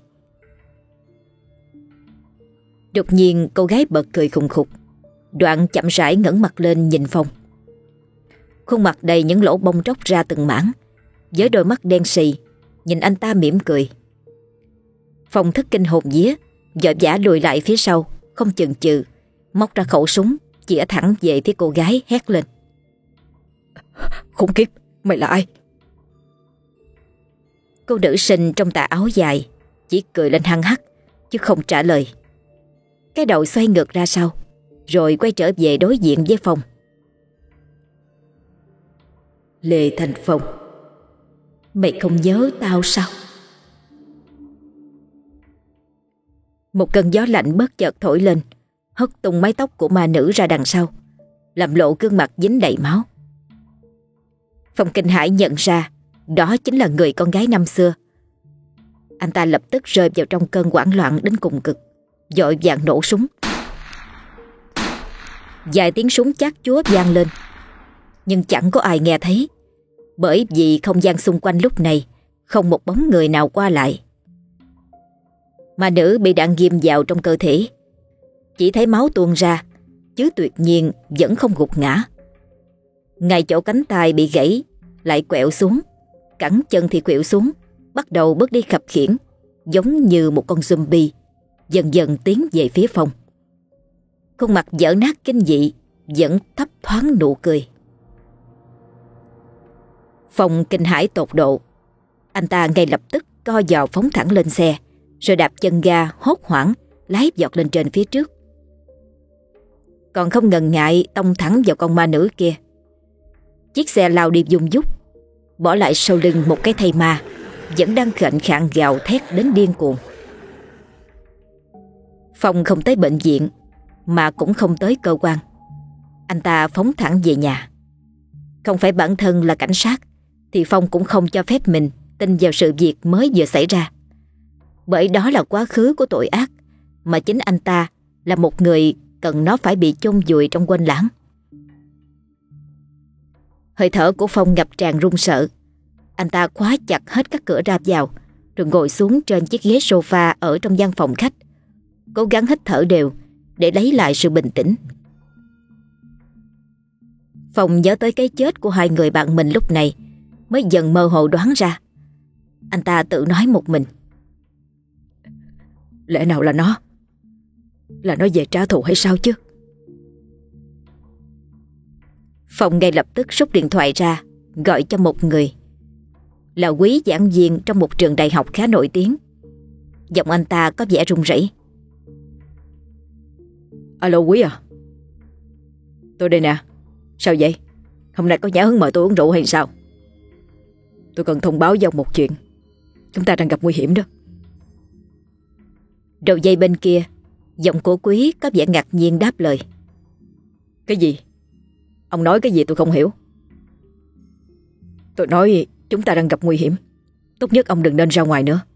Đột nhiên cô gái bật cười khùng khục, đoạn chậm rãi ngẩng mặt lên nhìn Phong. Khuôn mặt đầy những lỗ bông tróc ra từng mảng, với đôi mắt đen sì nhìn anh ta mỉm cười. Phong thất kinh hồn vía, vội vã lùi lại phía sau, không chần chừ, móc ra khẩu súng chĩa thẳng về phía cô gái, hét lên: Khốn kiếp, mày là ai? Cô nữ sinh trong tà áo dài chỉ cười lên hăng hắc chứ không trả lời. Cái đầu xoay ngược ra sau, rồi quay trở về đối diện với Phong. Lê Thành Phong, mày không nhớ tao sao? Một cơn gió lạnh bất chợt thổi lên, hất tung mái tóc của ma nữ ra đằng sau, làm lộ gương mặt dính đầy máu. Phong kinh hãi nhận ra đó chính là người con gái năm xưa. Anh ta lập tức rơi vào trong cơn hoảng loạn đến cùng cực, vội vàng nổ súng. Vài tiếng súng chát chúa vang lên, nhưng chẳng có ai nghe thấy, bởi vì không gian xung quanh lúc này không một bóng người nào qua lại. Ma nữ bị đạn ghim vào trong cơ thể, chỉ thấy máu tuôn ra, chứ tuyệt nhiên vẫn không gục ngã. Ngay chỗ cánh tay bị gãy lại quẹo xuống, cẳng chân thì quẹo xuống, bắt đầu bước đi khập khiễng, giống như một con zombie, dần dần tiến về phía Phong. Khuôn mặt dở nát kinh dị vẫn thấp thoáng nụ cười. Phong kinh hãi tột độ. Anh ta ngay lập tức co giò phóng thẳng lên xe, rồi đạp chân ga hốt hoảng lái vọt lên trên phía trước. Còn không ngần ngại tông thẳng vào con ma nữ kia. Chiếc xe lao đi vùng vút, bỏ lại sau lưng một cái thây ma vẫn đang khệnh khạng gào thét đến điên cuồng. Phong không tới bệnh viện mà cũng không tới cơ quan. Anh ta phóng thẳng về nhà. Không phải bản thân là cảnh sát thì Phong cũng không cho phép mình tin vào sự việc mới vừa xảy ra, bởi đó là quá khứ của tội ác mà chính anh ta là một người cần nó phải bị chôn vùi trong quên lãng. Hơi thở của Phong ngập tràn run sợ. Anh ta khóa chặt hết các cửa ra vào, rồi ngồi xuống trên chiếc ghế sofa ở trong gian phòng khách, cố gắng hít thở đều để lấy lại sự bình tĩnh. Phong nhớ tới cái chết của hai người bạn mình lúc này mới dần mơ hồ đoán ra. Anh ta tự nói một mình: lẽ nào là nó? Là nó về trả thù hay sao chứ? Phong ngay lập tức rút điện thoại ra, gọi cho một người. Là Quý, giảng viên trong một trường đại học khá nổi tiếng. Giọng anh ta có vẻ run rẩy. Alo Quý à? Tôi đây nè. Sao vậy? Hôm nay có Nhã Hứng mời tôi uống rượu hay sao? Tôi cần thông báo với ông một chuyện. Chúng ta đang gặp nguy hiểm đó. Đầu dây bên kia, giọng của Quý có vẻ ngạc nhiên đáp lời: Cái gì? Ông nói cái gì tôi không hiểu. Tôi nói chúng ta đang gặp nguy hiểm. Tốt nhất ông đừng nên ra ngoài nữa.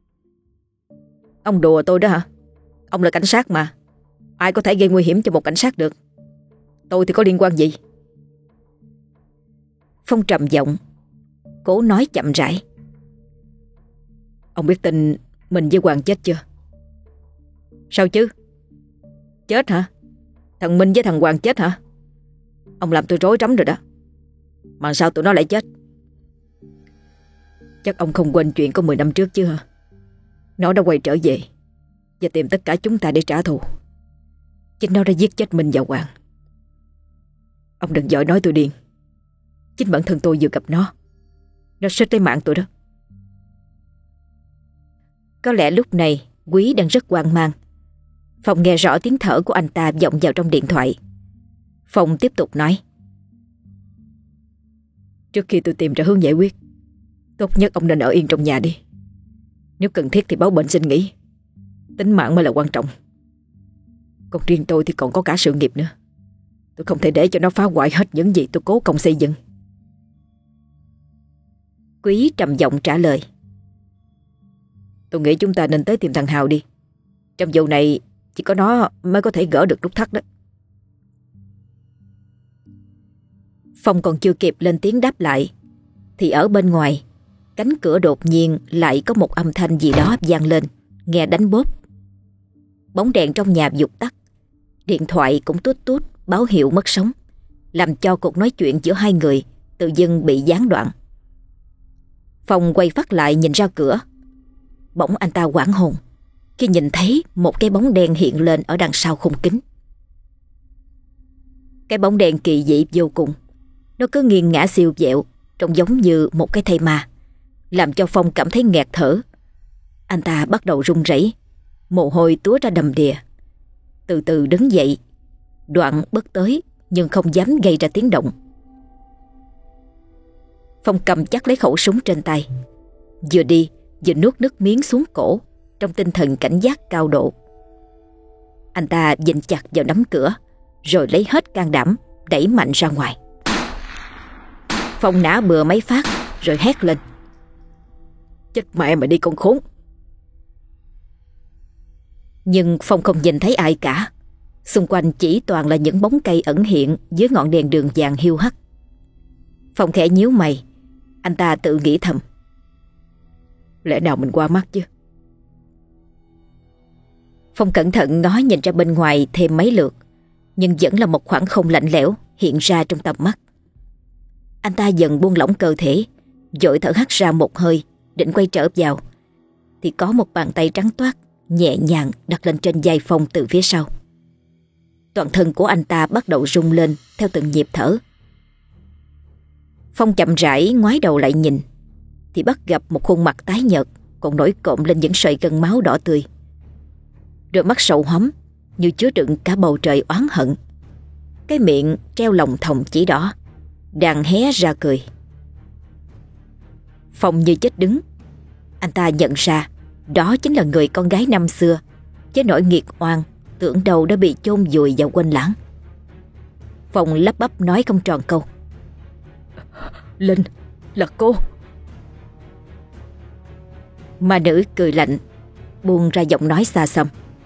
Ông đùa tôi đó hả? Ông là cảnh sát mà. Ai có thể gây nguy hiểm cho một cảnh sát được? Tôi thì có liên quan gì? Phong trầm giọng, cố nói chậm rãi: Ông biết tin mình với Hoàng chết chưa? Sao chứ? Chết hả? Thằng Minh với thằng Hoàng chết hả? Ông làm tôi rối rắm rồi đó. Mà sao tụi nó lại chết? Chắc ông không quên chuyện có mười năm trước chứ hả? Nó đã quay trở về và tìm tất cả chúng ta để trả thù. Chính nó đã giết chết Minh và Hoàng. Ông đừng giỏi nói tôi điên. Chính bản thân tôi vừa gặp nó. Nó xích lấy mạng tôi đó. Có lẽ lúc này Quý đang rất hoang mang. Phong nghe rõ tiếng thở của anh ta vọng vào trong điện thoại. Phong tiếp tục nói: Trước khi tôi tìm ra hướng giải quyết, tốt nhất ông nên ở yên trong nhà đi. Nếu cần thiết thì báo bệnh xin nghỉ. Tính mạng mới là quan trọng. Còn riêng tôi thì còn có cả sự nghiệp nữa. Tôi không thể để cho nó phá hoại hết những gì tôi cố công xây dựng. Quý trầm giọng trả lời: Tôi nghĩ chúng ta nên tới tìm thằng Hào đi. Trong vụ này chỉ có nó mới có thể gỡ được nút thắt đó. Phong còn chưa kịp lên tiếng đáp lại thì ở bên ngoài, cánh cửa đột nhiên lại có một âm thanh gì đó vang lên, nghe đánh bốp. Bóng đèn trong nhà vụt tắt. Điện thoại cũng tút tút báo hiệu mất sóng, làm cho cuộc nói chuyện giữa hai người tự dưng bị gián đoạn. Phong quay phát lại nhìn ra cửa. Bỗng anh ta hoảng hồn khi nhìn thấy một cái bóng đen hiện lên ở đằng sau khung kính. Cái bóng đen kỳ dị vô cùng. Nó cứ nghiêng ngã siêu vẹo, trông giống như một cái thây ma, làm cho Phong cảm thấy nghẹt thở. Anh ta bắt đầu run rẩy, mồ hôi túa ra đầm đìa. Từ từ đứng dậy, đoạn bước tới nhưng không dám gây ra tiếng động. Phong cầm chắc lấy khẩu súng trên tay, vừa đi vừa nuốt nước miếng xuống cổ trong tinh thần cảnh giác cao độ. Anh ta vịn chặt vào nắm cửa, rồi lấy hết can đảm đẩy mạnh ra ngoài. Phong nã bừa mấy phát rồi hét lên: Chết mẹ mày đi con khốn! Nhưng Phong không nhìn thấy ai cả. Xung quanh chỉ toàn là những bóng cây ẩn hiện dưới ngọn đèn đường vàng hiu hắt. Phong khẽ nhíu mày. Anh ta tự nghĩ thầm: Lẽ nào mình qua mắt chứ? Phong cẩn thận ngó nhìn ra bên ngoài thêm mấy lượt, nhưng vẫn là một khoảng không lạnh lẽo hiện ra trong tầm mắt. Anh ta dần buông lỏng cơ thể, vội thở hắt ra một hơi, định quay trở vào, thì có một bàn tay trắng toát nhẹ nhàng đặt lên trên vai Phong từ phía sau. Toàn thân của anh ta bắt đầu rung lên theo từng nhịp thở. Phong chậm rãi ngoái đầu lại nhìn, thì bắt gặp một khuôn mặt tái nhợt, còn nổi cộm lên những sợi gân máu đỏ tươi. Đôi mắt sầu hóm như chứa đựng cả bầu trời oán hận. Cái miệng treo lồng thòng chỉ đỏ, đang hé ra cười. Phong như chết đứng. Anh ta nhận ra đó chính là người con gái năm xưa, với nỗi nghiệt oan tưởng đâu đã bị chôn vùi và quên lãng. Phong lắp bắp nói không tròn câu. Linh, là cô. Ma nữ cười lạnh, buông ra giọng nói xa xăm.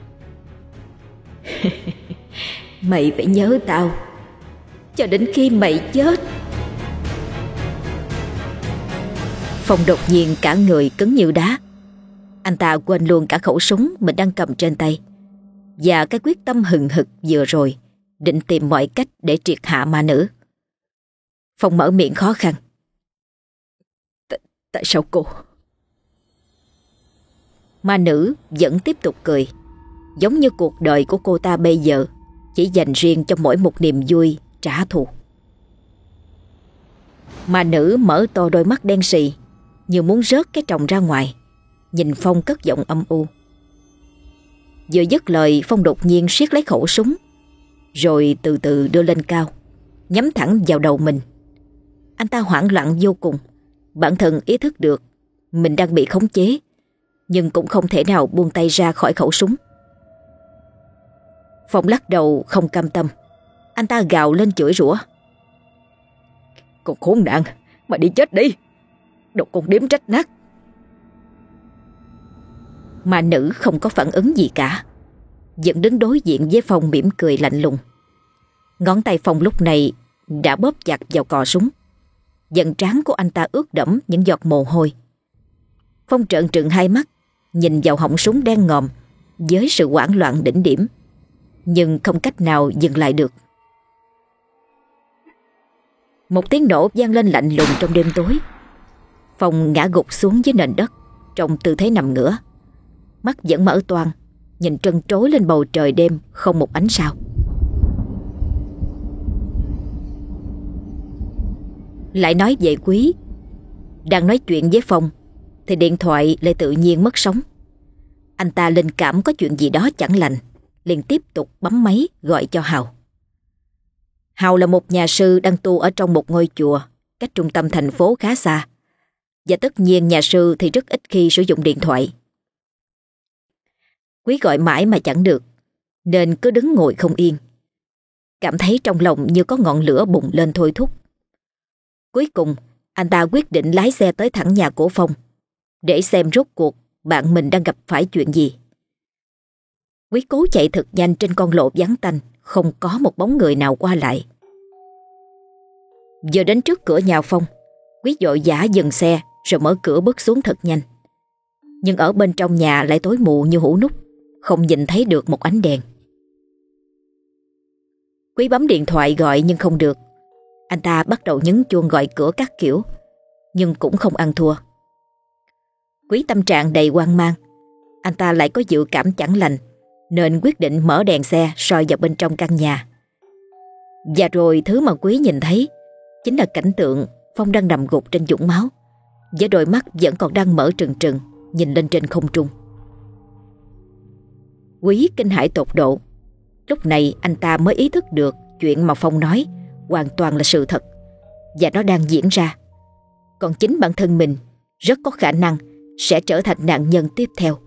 Mày phải nhớ tao cho đến khi mày chết. Phong đột nhiên cả người cứng như đá. Anh ta quên luôn cả khẩu súng mình đang cầm trên tay, và cái quyết tâm hừng hực vừa rồi định tìm mọi cách để triệt hạ ma nữ. Phong mở miệng khó khăn. T- Tại sao cô? Ma nữ vẫn tiếp tục cười, giống như cuộc đời của cô ta bây giờ chỉ dành riêng cho mỗi một niềm vui trả thù. Ma nữ mở to đôi mắt đen sì như muốn rớt cái tròng ra ngoài, nhìn Phong cất giọng âm u. Vừa dứt lời, Phong đột nhiên siết lấy khẩu súng, rồi từ từ đưa lên cao, nhắm thẳng vào đầu mình. Anh ta hoảng loạn vô cùng. Bản thân ý thức được mình đang bị khống chế, nhưng cũng không thể nào buông tay ra khỏi khẩu súng. Phong lắc đầu không cam tâm. Anh ta gào lên chửi rủa. Con khốn nạn, mà đi chết đi, đồ con điếm trách nát. Mà nữ không có phản ứng gì cả, vẫn đứng đối diện với Phong mỉm cười lạnh lùng. Ngón tay Phong lúc này đã bóp chặt vào cò súng. Dần trán của anh ta ướt đẫm những giọt mồ hôi. Phong trợn trừng hai mắt, nhìn vào họng súng đen ngòm với sự hoảng loạn đỉnh điểm, nhưng không cách nào dừng lại được. Một tiếng nổ vang lên lạnh lùng trong đêm tối. Phong ngã gục xuống dưới nền đất trong tư thế nằm ngửa, mắt vẫn mở toang, nhìn trân trối lên bầu trời đêm không một ánh sao. Lại nói về Quý. Đang nói chuyện với Phong thì điện thoại lại tự nhiên mất sóng. Anh ta linh cảm có chuyện gì đó chẳng lành, liền tiếp tục bấm máy gọi cho Hào. Hào là một nhà sư đang tu ở trong một ngôi chùa cách trung tâm thành phố khá xa, và tất nhiên nhà sư thì rất ít khi sử dụng điện thoại. Quý gọi mãi mà chẳng được, nên cứ đứng ngồi không yên, cảm thấy trong lòng như có ngọn lửa bùng lên thôi thúc. Cuối cùng anh ta quyết định lái xe tới thẳng nhà của Phong để xem rốt cuộc bạn mình đang gặp phải chuyện gì. Quý cố chạy thật nhanh trên con lộ vắng tanh, không có một bóng người nào qua lại. Vừa đến trước cửa nhà Phong, Quý vội vã dừng xe rồi mở cửa bước xuống thật nhanh. Nhưng ở bên trong nhà lại tối mù như hũ nút, không nhìn thấy được một ánh đèn. Quý bấm điện thoại gọi nhưng không được. Anh ta bắt đầu nhấn chuông gọi cửa các kiểu, nhưng cũng không ăn thua. Quý tâm trạng đầy hoang mang. Anh ta lại có dự cảm chẳng lành, nên quyết định mở đèn xe soi vào bên trong căn nhà. Và rồi thứ mà Quý nhìn thấy chính là cảnh tượng Phong đang nằm gục trên vũng máu, với đôi mắt vẫn còn đang mở trừng trừng nhìn lên trên không trung. Quý kinh hãi tột độ. Lúc này anh ta mới ý thức được chuyện mà Phong nói hoàn toàn là sự thật, và nó đang diễn ra. Còn chính bản thân mình rất có khả năng sẽ trở thành nạn nhân tiếp theo.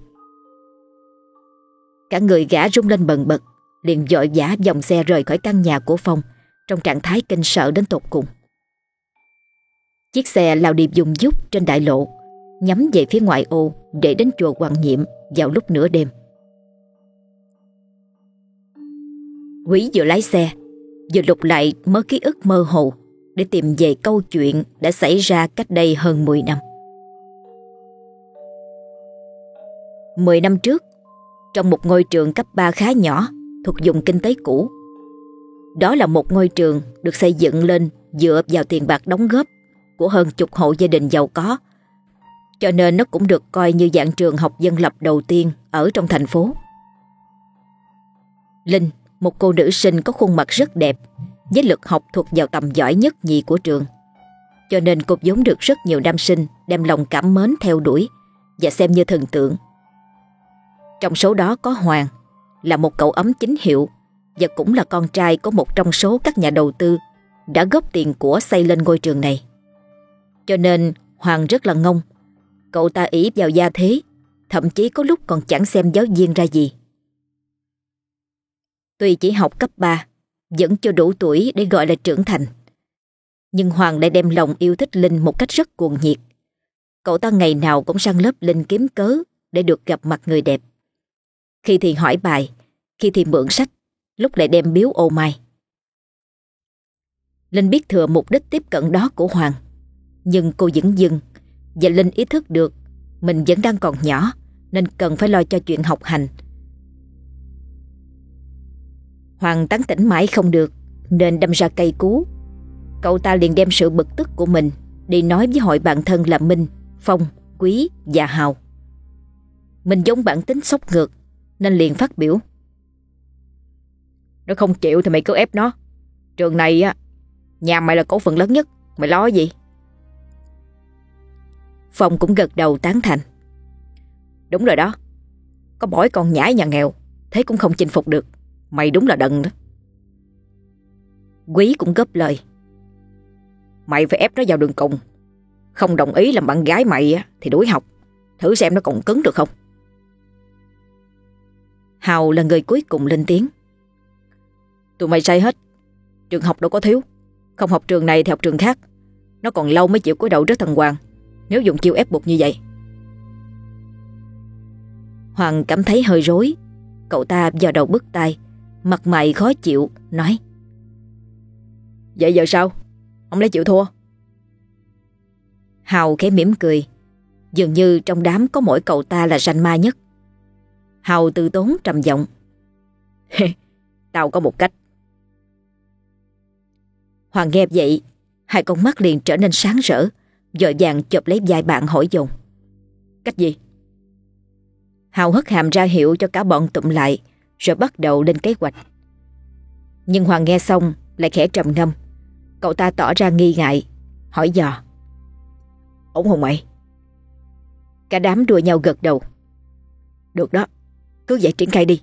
Cả người gã rung lên bần bật, liền vội vã dòng xe rời khỏi căn nhà của Phong trong trạng thái kinh sợ đến tột cùng. Chiếc xe lao đi vùng vút trên đại lộ, nhắm về phía ngoại ô để đến chùa Hoàng Nhiệm vào lúc nửa đêm. Quý vừa lái xe, vừa lục lại mớ ký ức mơ hồ để tìm về câu chuyện đã xảy ra cách đây hơn mười năm. Mười năm trước, trong một ngôi trường cấp ba khá nhỏ thuộc vùng kinh tế cũ. Đó là một ngôi trường được xây dựng lên dựa vào tiền bạc đóng góp của hơn chục hộ gia đình giàu có, cho nên nó cũng được coi như dạng trường học dân lập đầu tiên ở trong thành phố. Linh, một cô nữ sinh có khuôn mặt rất đẹp, với lực học thuộc vào tầm giỏi nhất nhì của trường, cho nên cô vốn được rất nhiều nam sinh đem lòng cảm mến theo đuổi, và xem như thần tượng. Trong số đó có Hoàng, là một cậu ấm chính hiệu và cũng là con trai của một trong số các nhà đầu tư đã góp tiền của xây lên ngôi trường này. Cho nên Hoàng rất là ngông. Cậu ta ỷ vào gia thế, thậm chí có lúc còn chẳng xem giáo viên ra gì. Tuy chỉ học cấp ba, vẫn chưa đủ tuổi để gọi là trưởng thành, nhưng Hoàng lại đem lòng yêu thích Linh một cách rất cuồng nhiệt. Cậu ta ngày nào cũng sang lớp Linh kiếm cớ để được gặp mặt người đẹp. Khi thì hỏi bài, khi thì mượn sách, lúc lại đem biếu ô mai. Linh biết thừa mục đích tiếp cận đó của Hoàng, nhưng cô vẫn dừng, và Linh ý thức được mình vẫn đang còn nhỏ nên cần phải lo cho chuyện học hành. Hoàng tán tỉnh mãi không được nên đâm ra cay cú. Cậu ta liền đem sự bực tức của mình đi nói với hội bạn thân là Minh, Phong, Quý và Hào. Minh giống bản tính sốc ngược nên liền phát biểu: Nó không chịu thì mày cứ ép nó. Trường này á, nhà mày là cổ phần lớn nhất, mày lo gì? Phong cũng gật đầu tán thành: Đúng rồi đó, có bỏi con nhãi nhà nghèo thế cũng không chinh phục được. Mày đúng là đần đó. Quý cũng góp lời: Mày phải ép nó vào đường cùng. Không đồng ý làm bạn gái mày á thì đuổi học. Thử xem nó còn cứng được không. Hào là người cuối cùng lên tiếng: Tụi mày sai hết. Trường học đâu có thiếu. Không học trường này thì học trường khác. Nó còn lâu mới chịu cúi đầu trước thằng Hoàng nếu dùng chiêu ép buộc như vậy. Hoàng cảm thấy hơi rối. Cậu ta vào đầu bứt tai, mặt mày khó chịu, nói: Vậy giờ sao? Ông lấy chịu thua? Hào khẽ mỉm cười. Dường như trong đám có mỗi cậu ta là ranh ma nhất. Hào từ tốn trầm giọng: Tao có một cách. Hoàng nghe vậy, hai con mắt liền trở nên sáng rỡ, vội vàng chộp lấy vai bạn hỏi dồn: Cách gì? Hào hất hàm ra hiệu cho cả bọn tụm lại, rồi bắt đầu lên kế hoạch. Nhưng Hoàng nghe xong lại khẽ trầm ngâm. Cậu ta tỏ ra nghi ngại, hỏi dò: Ổn không mày? Cả đám đùa nhau gật đầu: Được đó, cứ vậy triển khai đi.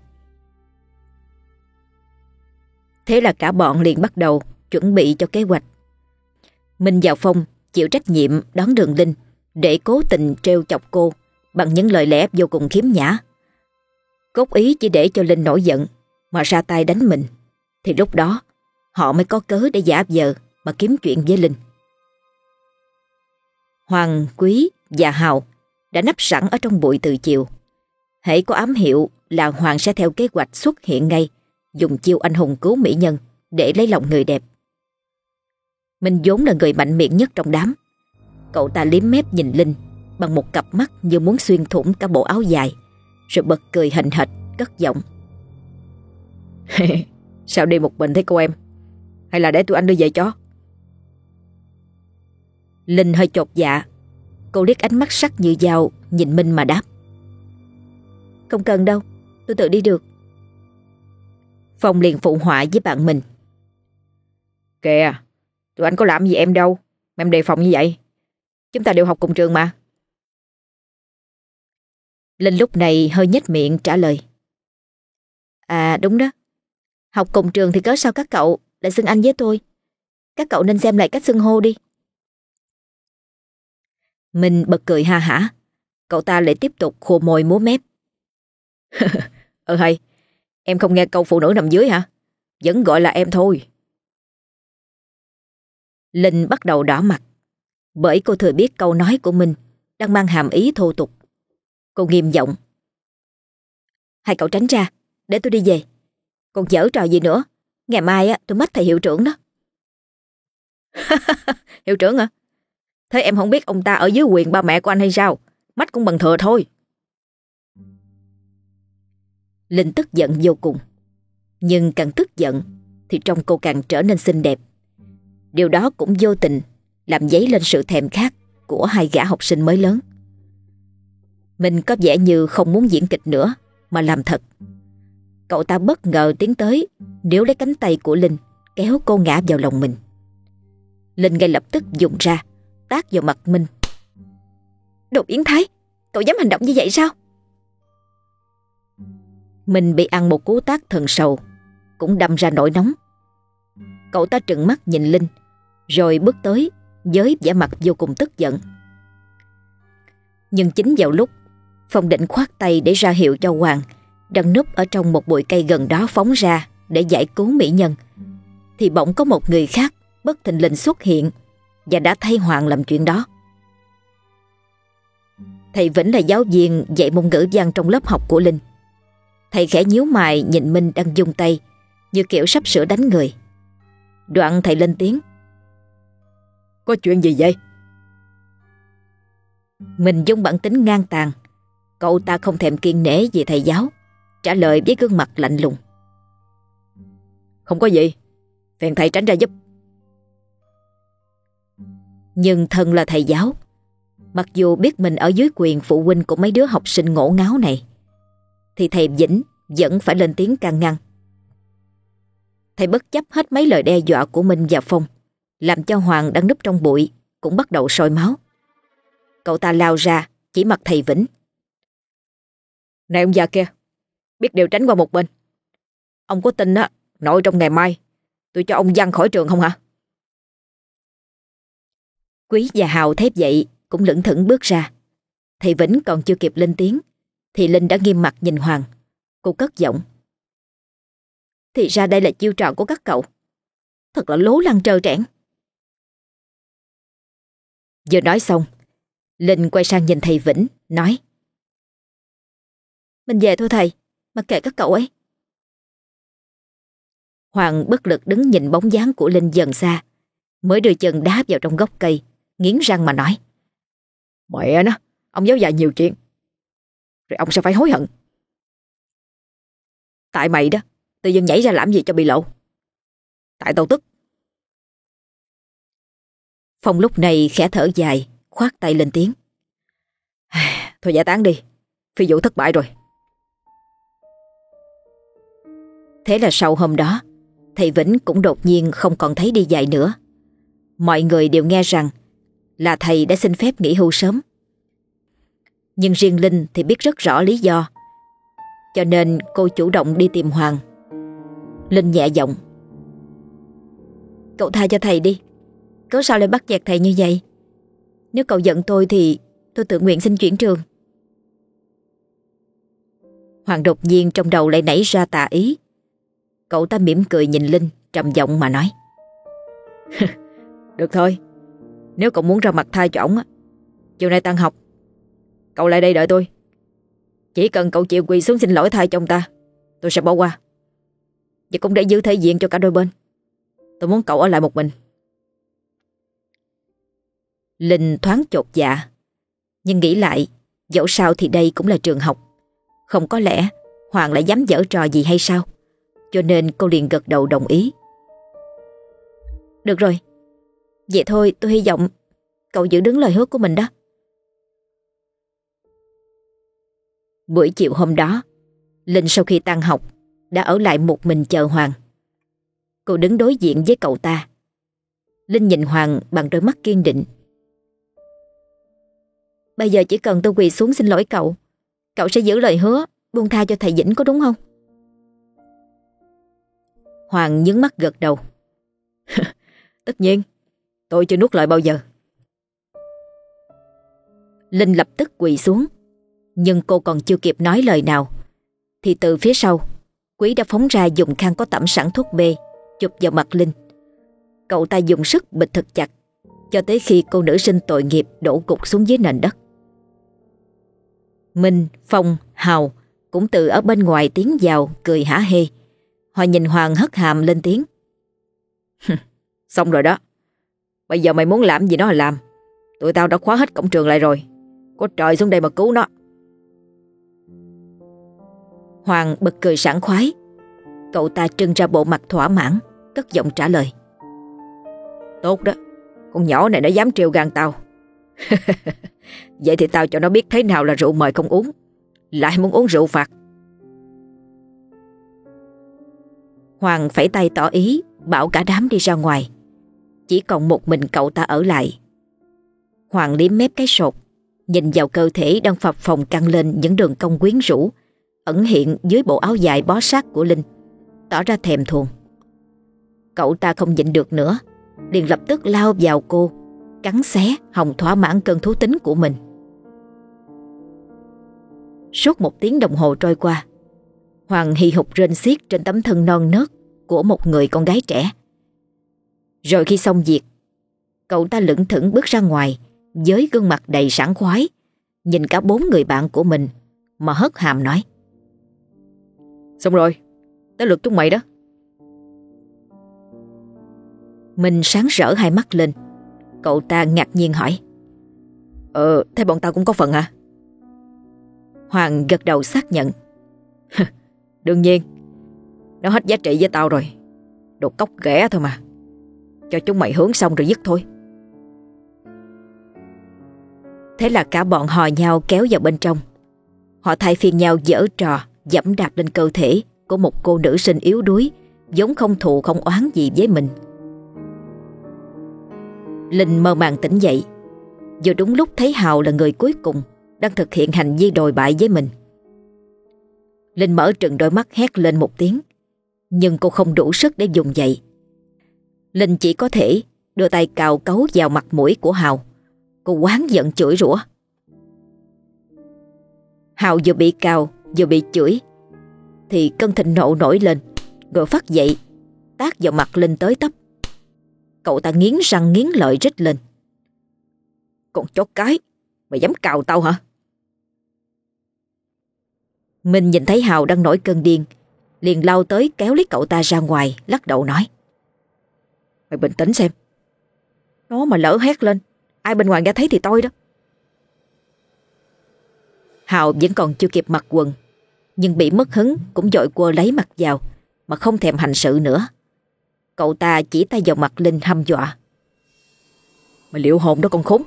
Thế là cả bọn liền bắt đầu chuẩn bị cho kế hoạch. Minh và Phong chịu trách nhiệm đón Đường Linh để cố tình trêu chọc cô bằng những lời lẽ vô cùng khiếm nhã. Cốt ý chỉ để cho Linh nổi giận mà ra tay đánh mình, thì lúc đó họ mới có cớ để giả vờ mà kiếm chuyện với Linh. Hoàng, Quý và Hào đã nấp sẵn ở trong bụi từ chiều. Hễ có ám hiệu là Hoàng sẽ theo kế hoạch xuất hiện ngay, dùng chiêu anh hùng cứu mỹ nhân để lấy lòng người đẹp. Minh vốn là người mạnh miệng nhất trong đám. Cậu ta liếm mép nhìn Linh bằng một cặp mắt như muốn xuyên thủng cả bộ áo dài, rồi bật cười hềnh hệch cất giọng: Sao đi một mình thế cô em? Hay là để tụi anh đưa về cho? Linh hơi chột dạ. Cô liếc ánh mắt sắc như dao nhìn Minh mà đáp: Không cần đâu, tôi tự đi được. Phong liền phụ họa với bạn mình: Kìa, tụi anh có làm gì em đâu mà em đề phòng như vậy. Chúng ta đều học cùng trường mà. Linh lúc này hơi nhếch miệng trả lời: À đúng đó, học cùng trường thì cớ sao các cậu lại xưng anh với tôi. Các cậu nên xem lại cách xưng hô đi. Mình bật cười ha hả. Cậu ta lại tiếp tục khô môi múa mép: Ừ hay, em không nghe câu phụ nữ nằm dưới hả? Vẫn gọi là em thôi. Linh bắt đầu đỏ mặt, bởi cô thừa biết câu nói của mình đang mang hàm ý thô tục. Cô nghiêm giọng: Hai cậu tránh ra, để tôi đi về. Còn giở trò gì nữa, ngày mai á tôi mách thầy hiệu trưởng đó. Hiệu trưởng hả? Thế em không biết ông ta ở dưới quyền ba mẹ của anh hay sao? Mách cũng bằng thừa thôi. Linh tức giận vô cùng. Nhưng càng tức giận thì trông cô càng trở nên xinh đẹp. Điều đó cũng vô tình làm dấy lên sự thèm khát của hai gã học sinh mới lớn. Mình có vẻ như không muốn diễn kịch nữa mà làm thật. Cậu ta bất ngờ tiến tới, níu lấy cánh tay của Linh, kéo cô ngã vào lòng mình. Linh ngay lập tức dùng ra tát vào mặt Minh: Đồ biến thái, Cậu dám hành động như vậy sao? Mình bị ăn một cú tát thần sầu, cũng đâm ra nỗi nóng. Cậu ta trừng mắt nhìn Linh, rồi bước tới với vẻ mặt vô cùng tức giận. Nhưng chính vào lúc Phong định khoát tay để ra hiệu cho Hoàng đang núp ở trong một bụi cây gần đó phóng ra để giải cứu mỹ nhân, thì bỗng có một người khác bất thình lình xuất hiện và đã thay Hoàng làm chuyện đó. Thầy Vĩnh là giáo viên dạy môn ngữ văn trong lớp học của Linh. Thầy khẽ nhíu mày nhìn Minh đang vung tay như kiểu sắp sửa đánh người. Đoạn thầy lên tiếng: Có chuyện gì vậy? Mình dùng bản tính ngang tàn, cậu ta không thèm kiêng nể gì thầy giáo, trả lời với gương mặt lạnh lùng: Không có gì, phiền thầy tránh ra giúp. Nhưng thân là thầy giáo, mặc dù biết mình ở dưới quyền phụ huynh của mấy đứa học sinh ngổ ngáo này, thì thầy Vĩnh vẫn phải lên tiếng can ngăn. Thầy bất chấp hết mấy lời đe dọa của Minh và Phong, làm cho Hoàng đang núp trong bụi cũng bắt đầu sôi máu. Cậu ta lao ra chỉ mặt thầy Vĩnh: Này ông già kia, biết điều tránh qua một bên. Ông có tin á, nội trong ngày mai tôi cho ông văng khỏi trường không hả? Quý và Hào thấy vậy cũng lững thững bước ra. Thầy Vĩnh còn chưa kịp lên tiếng thì Linh đã nghiêm mặt nhìn Hoàng. Cô cất giọng: Thì ra đây là chiêu trò của các cậu, thật là lố lăng trơ trẽn. Vừa nói xong, Linh quay sang nhìn thầy Vĩnh, nói: Mình về thôi thầy, mặc kệ các cậu ấy. Hoàng bất lực đứng nhìn bóng dáng của Linh dần xa, mới đưa chân đá vào trong gốc cây, nghiến răng mà nói: Mẹ nó, ông giáo già nhiều chuyện, rồi ông sẽ phải hối hận. Tại mày đó, tự dưng nhảy ra làm gì cho bị lộ. Tại tao tức. Phong lúc này khẽ thở dài, khoát tay lên tiếng: Thôi giải tán đi, phi vụ thất bại rồi. Thế là sau hôm đó, thầy Vĩnh cũng đột nhiên không còn thấy đi dạy nữa. Mọi người đều nghe rằng là thầy đã xin phép nghỉ hưu sớm. Nhưng riêng Linh thì biết rất rõ lý do, cho nên cô chủ động đi tìm Hoàng. Linh nhẹ giọng: Cậu tha cho thầy đi, cớ sao lại bắt nạt thầy như vậy? Nếu cậu giận tôi thì tôi tự nguyện xin chuyển trường. Hoàng đột nhiên trong đầu lại nảy ra tà ý. Cậu ta mỉm cười nhìn Linh, trầm giọng mà nói: Được thôi, nếu cậu muốn ra mặt thay cho ổng, chiều nay tan học cậu lại đây đợi tôi. Chỉ cần cậu chịu quỳ xuống xin lỗi thay cho ông ta, tôi sẽ bỏ qua. Và cũng để giữ thể diện cho cả đôi bên. Tôi muốn cậu ở lại một mình. Linh thoáng chột dạ, nhưng nghĩ lại, dẫu sao thì đây cũng là trường học, không có lẽ Hoàng lại dám giở trò gì hay sao? Cho nên cô liền gật đầu đồng ý. Được rồi, vậy thôi, tôi hy vọng cậu giữ đứng lời hứa của mình đó. Buổi chiều hôm đó, Linh sau khi tan học đã ở lại một mình chờ Hoàng. Cô đứng đối diện với cậu ta. Linh nhìn Hoàng bằng đôi mắt kiên định. Bây giờ chỉ cần tôi quỳ xuống xin lỗi cậu, cậu sẽ giữ lời hứa buông tha cho thầy Vĩnh có đúng không? Hoàng nhướng mắt gật đầu. Tất nhiên, tôi chưa nuốt lời bao giờ. Linh lập tức quỳ xuống, nhưng cô còn chưa kịp nói lời nào thì từ phía sau, Quý đã phóng ra dùng khăn có tẩm sẵn thuốc bê chụp vào mặt Linh. Cậu ta dùng sức bịt thật chặt cho tới khi cô nữ sinh tội nghiệp đổ gục xuống dưới nền đất. Minh, Phong, Hào cũng từ ở bên ngoài tiến vào cười hả hê. Họ nhìn Hoàng hất hàm lên tiếng: Xong rồi đó, bây giờ mày muốn làm gì nó là làm. Tụi tao đã khóa hết cổng trường lại rồi, có trời xuống đây mà cứu nó. Hoàng bật cười sảng khoái. Cậu ta trưng ra bộ mặt thỏa mãn, cất giọng trả lời: Tốt đó, con nhỏ này nó dám trêu gan tao. Vậy thì tao cho nó biết thế nào là rượu mời không uống, lại muốn uống rượu phạt. Hoàng phẩy tay tỏ ý bảo cả đám đi ra ngoài. Chỉ còn một mình cậu ta ở lại. Hoàng liếm mép cái sột, nhìn vào cơ thể đang phập phồng căng lên những đường cong quyến rũ ẩn hiện dưới bộ áo dài bó sát của Linh, tỏ ra thèm thuồng. Cậu ta không nhịn được nữa, liền lập tức lao vào cô, cắn xé hòng thỏa mãn cơn thú tính của mình. Suốt một tiếng đồng hồ trôi qua, Hoàng hì hục rên xiết trên tấm thân non nớt của một người con gái trẻ. Rồi khi xong việc, cậu ta lững thững bước ra ngoài với gương mặt đầy sảng khoái, nhìn cả bốn người bạn của mình mà hất hàm nói: Xong rồi, tới lượt chúng mày đó. Minh sáng rỡ hai mắt lên. Cậu ta ngạc nhiên hỏi: Ờ, thế bọn tao cũng có phần hả? Hoàng gật đầu xác nhận: Đương nhiên, nó hết giá trị với tao rồi. Đồ cóc ghẻ thôi mà. Cho chúng mày hướng xong rồi dứt thôi. Thế là cả bọn hò nhau kéo vào bên trong. Họ thay phiên nhau giở trò giẫm đạp lên cơ thể của một cô nữ sinh yếu đuối, vốn không thù không oán gì với mình. Linh mơ màng tỉnh dậy, vừa đúng lúc thấy Hào là người cuối cùng đang thực hiện hành vi đồi bại với mình. Linh mở trừng đôi mắt hét lên một tiếng, nhưng cô không đủ sức để vùng dậy. Linh chỉ có thể đưa tay cào cấu vào mặt mũi của Hào. Cô oán giận chửi rủa. Hào vừa bị cào vừa bị chửi thì cơn thịnh nộ nổi lên, rồi phát dậy tát vào mặt Linh tới tấp. Cậu ta nghiến răng nghiến lợi rít lên: Con chó cái, mày dám cào tao hả? Minh nhìn thấy Hào đang nổi cơn điên, liền lao tới kéo lấy cậu ta ra ngoài, lắc đầu nói: Mày bình tĩnh xem. Nó mà lỡ hét lên, ai bên ngoài nghe thấy thì tôi đó. Hào vẫn còn chưa kịp mặc quần, nhưng bị mất hứng cũng vội quơ lấy mặc vào, mà không thèm hành sự nữa. Cậu ta chỉ tay vào mặt Linh hăm dọa: Mày liệu hồn đó con khốn.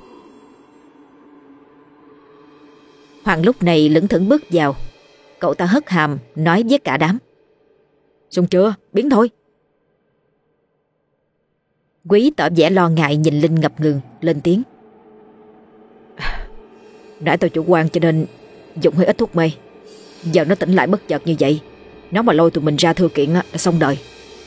Hoàng lúc này lững thững bước vào. Cậu ta hất hàm nói với cả đám: Xong chưa, biến thôi. Quý tỏ vẻ lo ngại nhìn Linh ngập ngừng, lên tiếng: Nãy tôi chủ quan cho nên dùng hơi ít thuốc mê. Giờ nó tỉnh lại bất chợt như vậy, nó mà lôi tụi mình ra thư kiện là xong đời.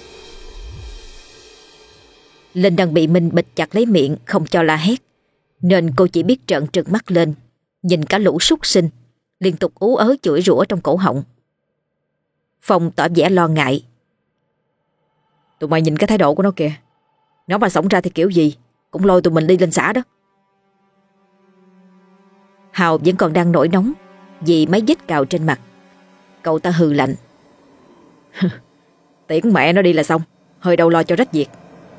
Linh đang bị Minh bịt chặt lấy miệng không cho la hét, nên cô chỉ biết trợn trừng mắt lên, nhìn cả lũ súc sinh liên tục ú ớ chửi rủa trong cổ họng. Phong tỏ vẻ lo ngại: Tụi mày nhìn cái thái độ của nó kìa. Nó mà xổng ra thì kiểu gì cũng lôi tụi mình đi lên xã đó. Hào vẫn còn đang nổi nóng vì mấy vết cào trên mặt. Cậu ta hừ lạnh: Tiễn mẹ nó đi là xong, hơi đâu lo cho rách việc.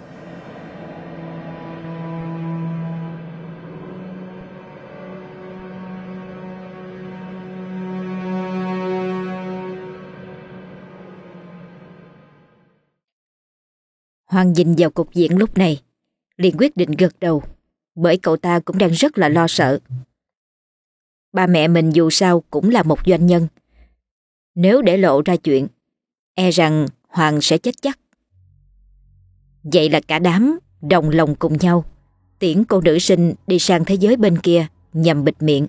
Hoàng nhìn vào cục diện lúc này, liền quyết định gật đầu, bởi cậu ta cũng đang rất là lo sợ. Ba mẹ mình dù sao cũng là một doanh nhân. Nếu để lộ ra chuyện, e rằng Hoàng sẽ chết chắc. Vậy là cả đám đồng lòng cùng nhau tiễn cô nữ sinh đi sang thế giới bên kia nhằm bịt miệng.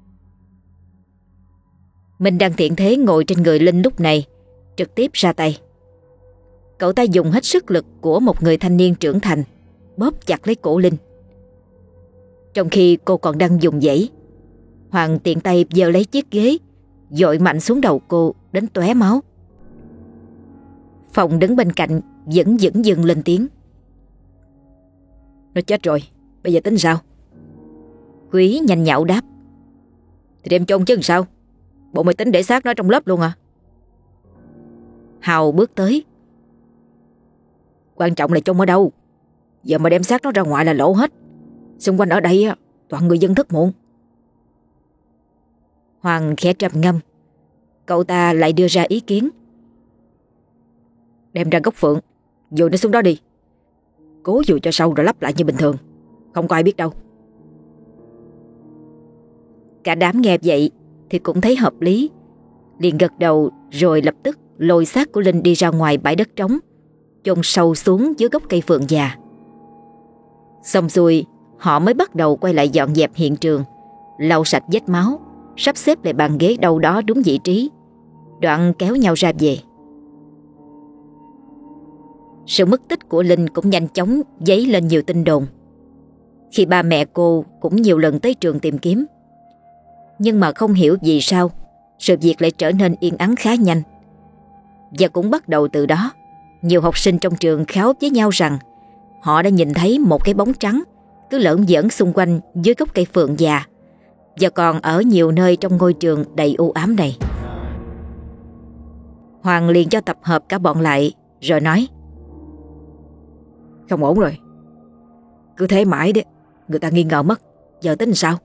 Mình đang tiện thế ngồi trên người Linh lúc này, trực tiếp ra tay. Cậu ta dùng hết sức lực của một người thanh niên trưởng thành, bóp chặt lấy cổ Linh. Trong khi cô còn đang dùng dãy, Hoàng tiện tay giơ lấy chiếc ghế, dội mạnh xuống đầu cô đến tóe máu. Phong đứng bên cạnh vẫn dững dưng lên tiếng: Nó chết rồi, bây giờ tính sao? Quý nhanh nhảu đáp: Thì đem chôn chứ sao? Bộ mày tính để xác nó trong lớp luôn à? Hào bước tới: Quan trọng là chôn ở đâu? Giờ mà đem xác nó ra ngoài là lỗ hết. Xung quanh ở đây toàn người dân thức muộn. Hoàng khẽ trầm ngâm. Cậu ta lại đưa ra ý kiến: Đem ra gốc phượng, dùi nó xuống đó đi. Cố dùi cho sâu rồi lắp lại như bình thường, không có ai biết đâu. Cả đám nghe vậy thì cũng thấy hợp lý, liền gật đầu, rồi lập tức lôi xác của Linh đi ra ngoài bãi đất trống, chôn sâu xuống dưới gốc cây phượng già. Xong xuôi, họ mới bắt đầu quay lại dọn dẹp hiện trường, lau sạch vết máu, sắp xếp lại bàn ghế đâu đó đúng vị trí, đoạn kéo nhau ra về. Sự mất tích của Linh cũng nhanh chóng dấy lên nhiều tin đồn, khi ba mẹ cô cũng nhiều lần tới trường tìm kiếm. Nhưng mà không hiểu vì sao sự việc lại trở nên yên ắng khá nhanh. Và cũng bắt đầu từ đó, nhiều học sinh trong trường kháo với nhau rằng họ đã nhìn thấy một cái bóng trắng cứ lởn vởn xung quanh dưới gốc cây phượng già, và còn ở nhiều nơi trong ngôi trường đầy u ám này. Hoàng liền cho tập hợp cả bọn lại rồi nói: Không ổn rồi. Cứ thế mãi đấy, người ta nghi ngờ mất. Giờ tính sao?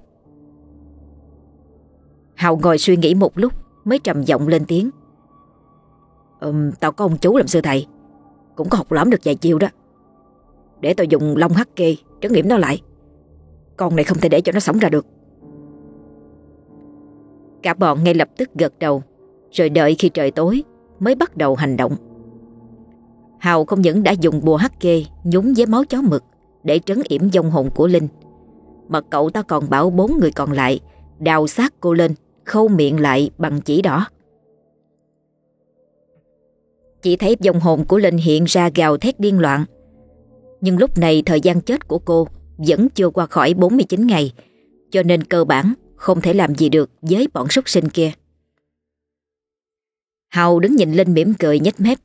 Hào ngồi suy nghĩ một lúc mới trầm giọng lên tiếng: Ừm, tao có ông chú làm sư thầy, cũng có học lỏm được vài chiêu đó. Để tao dùng long hắc kê trấn yểm nó lại. Con này không thể để cho nó sống ra được. Cả bọn ngay lập tức gật đầu, rồi đợi khi trời tối mới bắt đầu hành động. Hào không những đã dùng bùa hắc kê nhúng với máu chó mực để trấn yểm vong hồn của Linh, mà cậu ta còn bảo bốn người còn lại đào xác cô lên, khâu miệng lại bằng chỉ đỏ. Chỉ thấy vong hồn của Linh hiện ra gào thét điên loạn. Nhưng lúc này thời gian chết của cô vẫn chưa qua khỏi bốn mươi chín ngày, cho nên cơ bản không thể làm gì được với bọn súc sinh kia. Hào đứng nhìn Linh mỉm cười nhếch mép: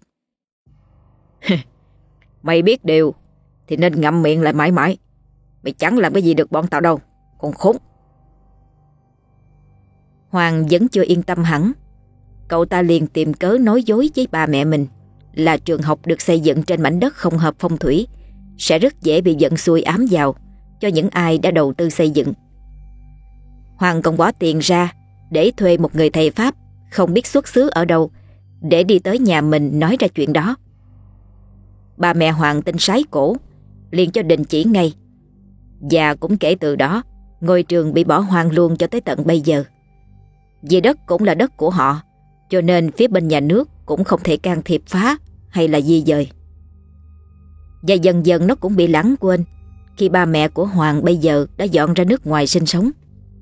Mày biết điều thì nên ngậm miệng lại mãi mãi. Mày chẳng làm cái gì được bọn tao đâu, con khốn. Hoàng vẫn chưa yên tâm hẳn. Cậu ta liền tìm cớ nói dối với ba mẹ mình là trường học được xây dựng trên mảnh đất không hợp phong thủy, sẽ rất dễ bị vận xui ám vào cho những ai đã đầu tư xây dựng. Hoàng còn bỏ tiền ra để thuê một người thầy Pháp không biết xuất xứ ở đâu để đi tới nhà mình nói ra chuyện đó. Ba mẹ Hoàng tin sái cổ, liền cho đình chỉ ngay. Và cũng kể từ đó, ngôi trường bị bỏ hoang luôn cho tới tận bây giờ. Vì đất cũng là đất của họ, cho nên phía bên nhà nước cũng không thể can thiệp phá hay là di dời. Và dần dần nó cũng bị lãng quên khi ba mẹ của Hoàng bây giờ đã dọn ra nước ngoài sinh sống.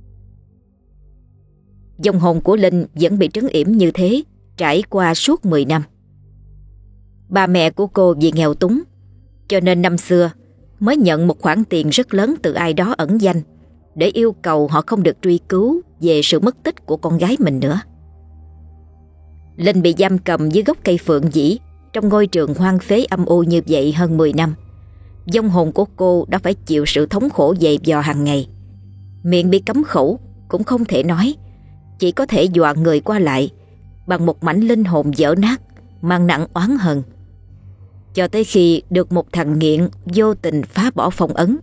Vong hồn của Linh vẫn bị trấn yểm như thế trải qua suốt mười năm. Ba mẹ của cô vì nghèo túng, cho nên năm xưa mới nhận một khoản tiền rất lớn từ ai đó ẩn danh để yêu cầu họ không được truy cứu về sự mất tích của con gái mình nữa. Linh bị giam cầm dưới gốc cây phượng dĩ trong ngôi trường hoang phế âm u như vậy hơn mười năm. Vong hồn của cô đã phải chịu sự thống khổ dày vò hàng ngày. Miệng bị cấm khẩu cũng không thể nói, chỉ có thể dọa người qua lại bằng một mảnh linh hồn vỡ nát mang nặng oán hận, cho tới khi được một thằng nghiện vô tình phá bỏ phong ấn.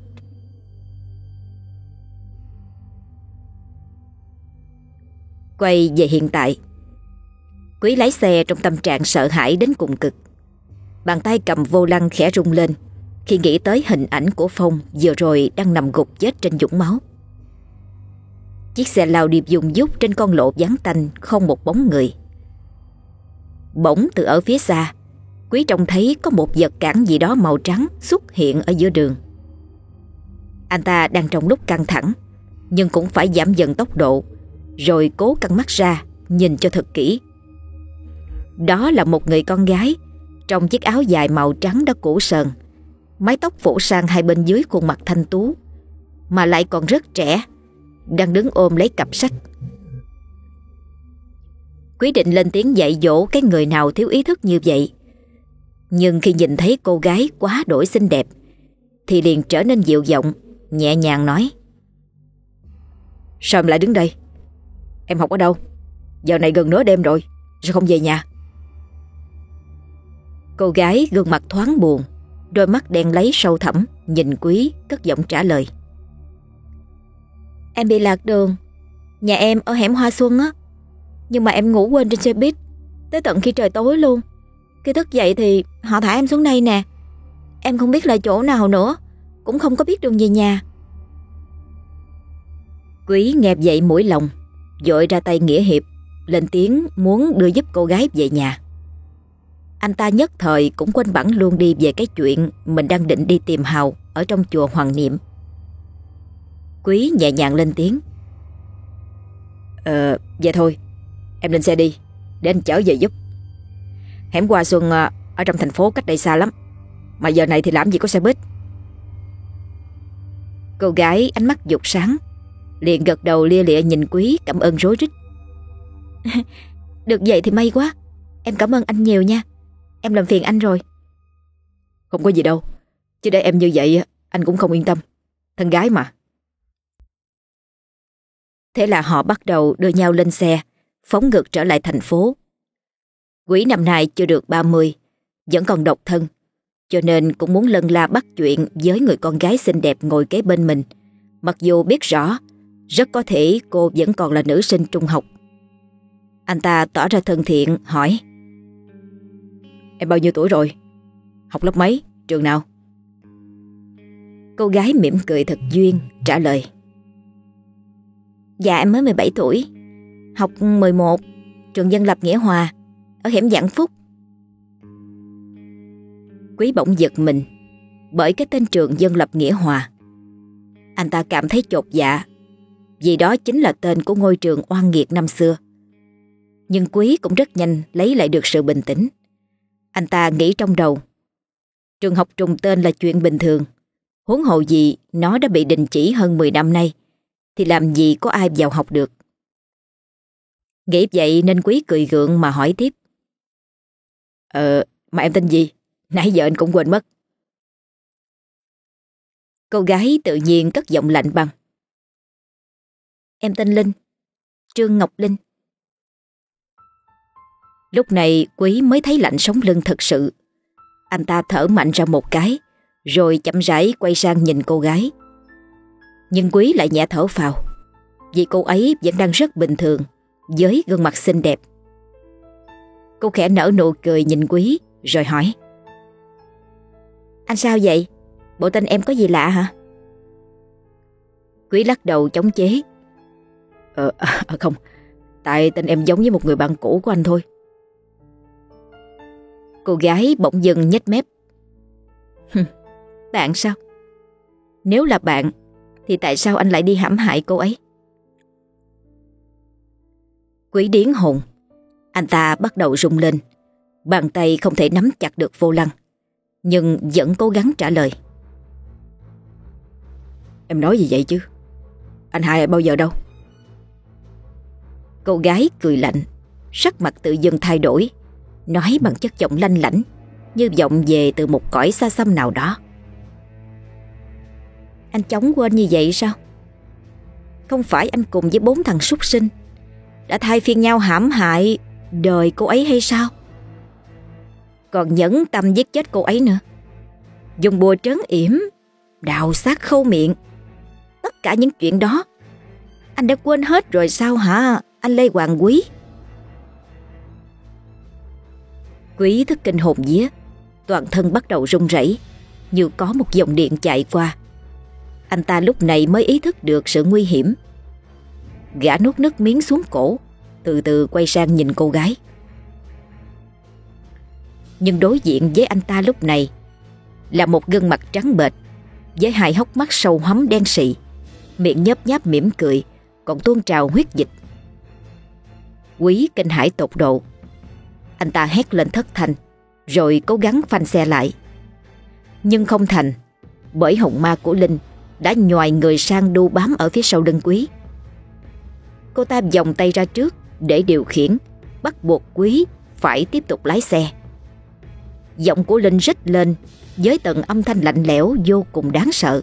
Quay về hiện tại, Quý lái xe trong tâm trạng sợ hãi đến cùng cực. Bàn tay cầm vô lăng khẽ rung lên khi nghĩ tới hình ảnh của Phong vừa rồi đang nằm gục chết trên vũng máu. Chiếc xe lao điệp dùng dút trên con lộ vắng tanh, không một bóng người. Bỗng từ ở phía xa, Quý trông thấy có một vật cản gì đó màu trắng xuất hiện ở giữa đường. Anh ta đang trong lúc căng thẳng, nhưng cũng phải giảm dần tốc độ, rồi cố căng mắt ra nhìn cho thật kỹ. Đó là một người con gái trong chiếc áo dài màu trắng đã cũ sờn, mái tóc phủ sang hai bên dưới khuôn mặt thanh tú, mà lại còn rất trẻ, đang đứng ôm lấy cặp sách. Quý định lên tiếng dạy dỗ cái người nào thiếu ý thức như vậy, nhưng khi nhìn thấy cô gái quá đổi xinh đẹp thì liền trở nên dịu giọng, nhẹ nhàng nói: Sao em lại đứng đây? Em học ở đâu? Giờ này gần nửa đêm rồi, sao không về nhà? Cô gái gương mặt thoáng buồn, đôi mắt đen láy sâu thẳm nhìn Quý, cất giọng trả lời: Em bị lạc đường. Nhà em ở hẻm Hoa Xuân á, nhưng mà em ngủ quên trên xe buýt tới tận khi trời tối luôn. Khi thức dậy thì họ thả em xuống đây nè. Em không biết là chỗ nào nữa, cũng không có biết đường về nhà. Quý nghe vậy mũi lòng, vội ra tay nghĩa hiệp, lên tiếng muốn đưa giúp cô gái về nhà. Anh ta nhất thời cũng quên bẵng luôn đi về cái chuyện mình đang định đi tìm Hào ở trong chùa Hoàng Niệm. Quý nhẹ nhàng lên tiếng: Ờ, vậy thôi, em lên xe đi, để anh chở về giúp. Hẻm Hoa Xuân à, ở trong thành phố cách đây xa lắm, mà giờ này thì làm gì có xe buýt. Cô gái ánh mắt dục sáng, liền gật đầu lia lịa nhìn Quý cảm ơn rối rít. Được vậy thì may quá, em cảm ơn anh nhiều nha. Em làm phiền anh rồi. Không có gì đâu, chứ để em như vậy anh cũng không yên tâm, thân gái mà. Thế là họ bắt đầu đưa nhau lên xe, phóng ngược trở lại thành phố. Quý năm nay chưa được ba mươi, vẫn còn độc thân, cho nên cũng muốn lân la bắt chuyện với người con gái xinh đẹp ngồi kế bên mình, mặc dù biết rõ rất có thể cô vẫn còn là nữ sinh trung học. Anh ta tỏ ra thân thiện hỏi: Em bao nhiêu tuổi rồi? Học lớp mấy? Trường nào? Cô gái mỉm cười thật duyên trả lời: Dạ em mới mười bảy tuổi, học mười một, trường dân lập Nghĩa Hòa, ở hẻm Vạn Phúc. Quý bỗng giật mình bởi cái tên trường dân lập Nghĩa Hòa. Anh ta cảm thấy chột dạ, vì đó chính là tên của ngôi trường oan nghiệt năm xưa. Nhưng Quý cũng rất nhanh lấy lại được sự bình tĩnh. Anh ta nghĩ trong đầu, trường học trùng tên là chuyện bình thường, huống hồ gì nó đã bị đình chỉ hơn mười năm nay, thì làm gì có ai vào học được. Nghĩ vậy nên Quý cười gượng mà hỏi tiếp: Ờ, mà em tên gì? Nãy giờ anh cũng quên mất. Cô gái tự nhiên cất giọng lạnh băng: Em tên Linh, Trương Ngọc Linh. Lúc này Quý mới thấy lạnh sống lưng thật sự. Anh ta thở mạnh ra một cái, rồi chậm rãi quay sang nhìn cô gái. Nhưng Quý lại nhẹ thở phào, vì cô ấy vẫn đang rất bình thường với gương mặt xinh đẹp. Cô khẽ nở nụ cười nhìn Quý rồi hỏi: Anh sao vậy? Bộ tên em có gì lạ hả? Quý lắc đầu chống chế: Ờ, à, không, tại tên em giống với một người bạn cũ của anh thôi. Cô gái bỗng dưng nhếch mép: Bạn sao? Nếu là bạn thì tại sao anh lại đi hãm hại cô ấy? Quý điếng hồn. Anh ta bắt đầu rung lên, bàn tay không thể nắm chặt được vô lăng, nhưng vẫn cố gắng trả lời: Em nói gì vậy chứ? Anh hại bao giờ đâu? Cô gái cười lạnh, sắc mặt tự dưng thay đổi, nói bằng chất giọng lanh lảnh, như vọng về từ một cõi xa xăm nào đó: Anh chóng quên như vậy sao? Không phải anh cùng với bốn thằng súc sinh đã thay phiên nhau hãm hại đời cô ấy hay sao? Còn nhẫn tâm giết chết cô ấy nữa, dùng bùa trấn yểm, đào xác khâu miệng. Tất cả những chuyện đó anh đã quên hết rồi sao hả anh Lê Hoàng Quý? Quý thức kinh hồn vía, toàn thân bắt đầu run rẩy, như có một dòng điện chạy qua. Anh ta lúc này mới ý thức được sự nguy hiểm. Gã nuốt nước miếng xuống cổ, từ từ quay sang nhìn cô gái. Nhưng đối diện với anh ta lúc này là một gương mặt trắng bệch, với hai hốc mắt sâu hoắm đen sì, miệng nhấp nháp mỉm cười, còn tuôn trào huyết dịch. Quý kinh hãi tột độ. Anh ta hét lên thất thanh, rồi cố gắng phanh xe lại. Nhưng không thành, bởi hồn ma của Linh đã nhoài người sang đu bám ở phía sau lưng Quý. Cô ta vòng tay ra trước để điều khiển, bắt buộc Quý phải tiếp tục lái xe. Giọng của Linh rít lên với tầng âm thanh lạnh lẽo vô cùng đáng sợ.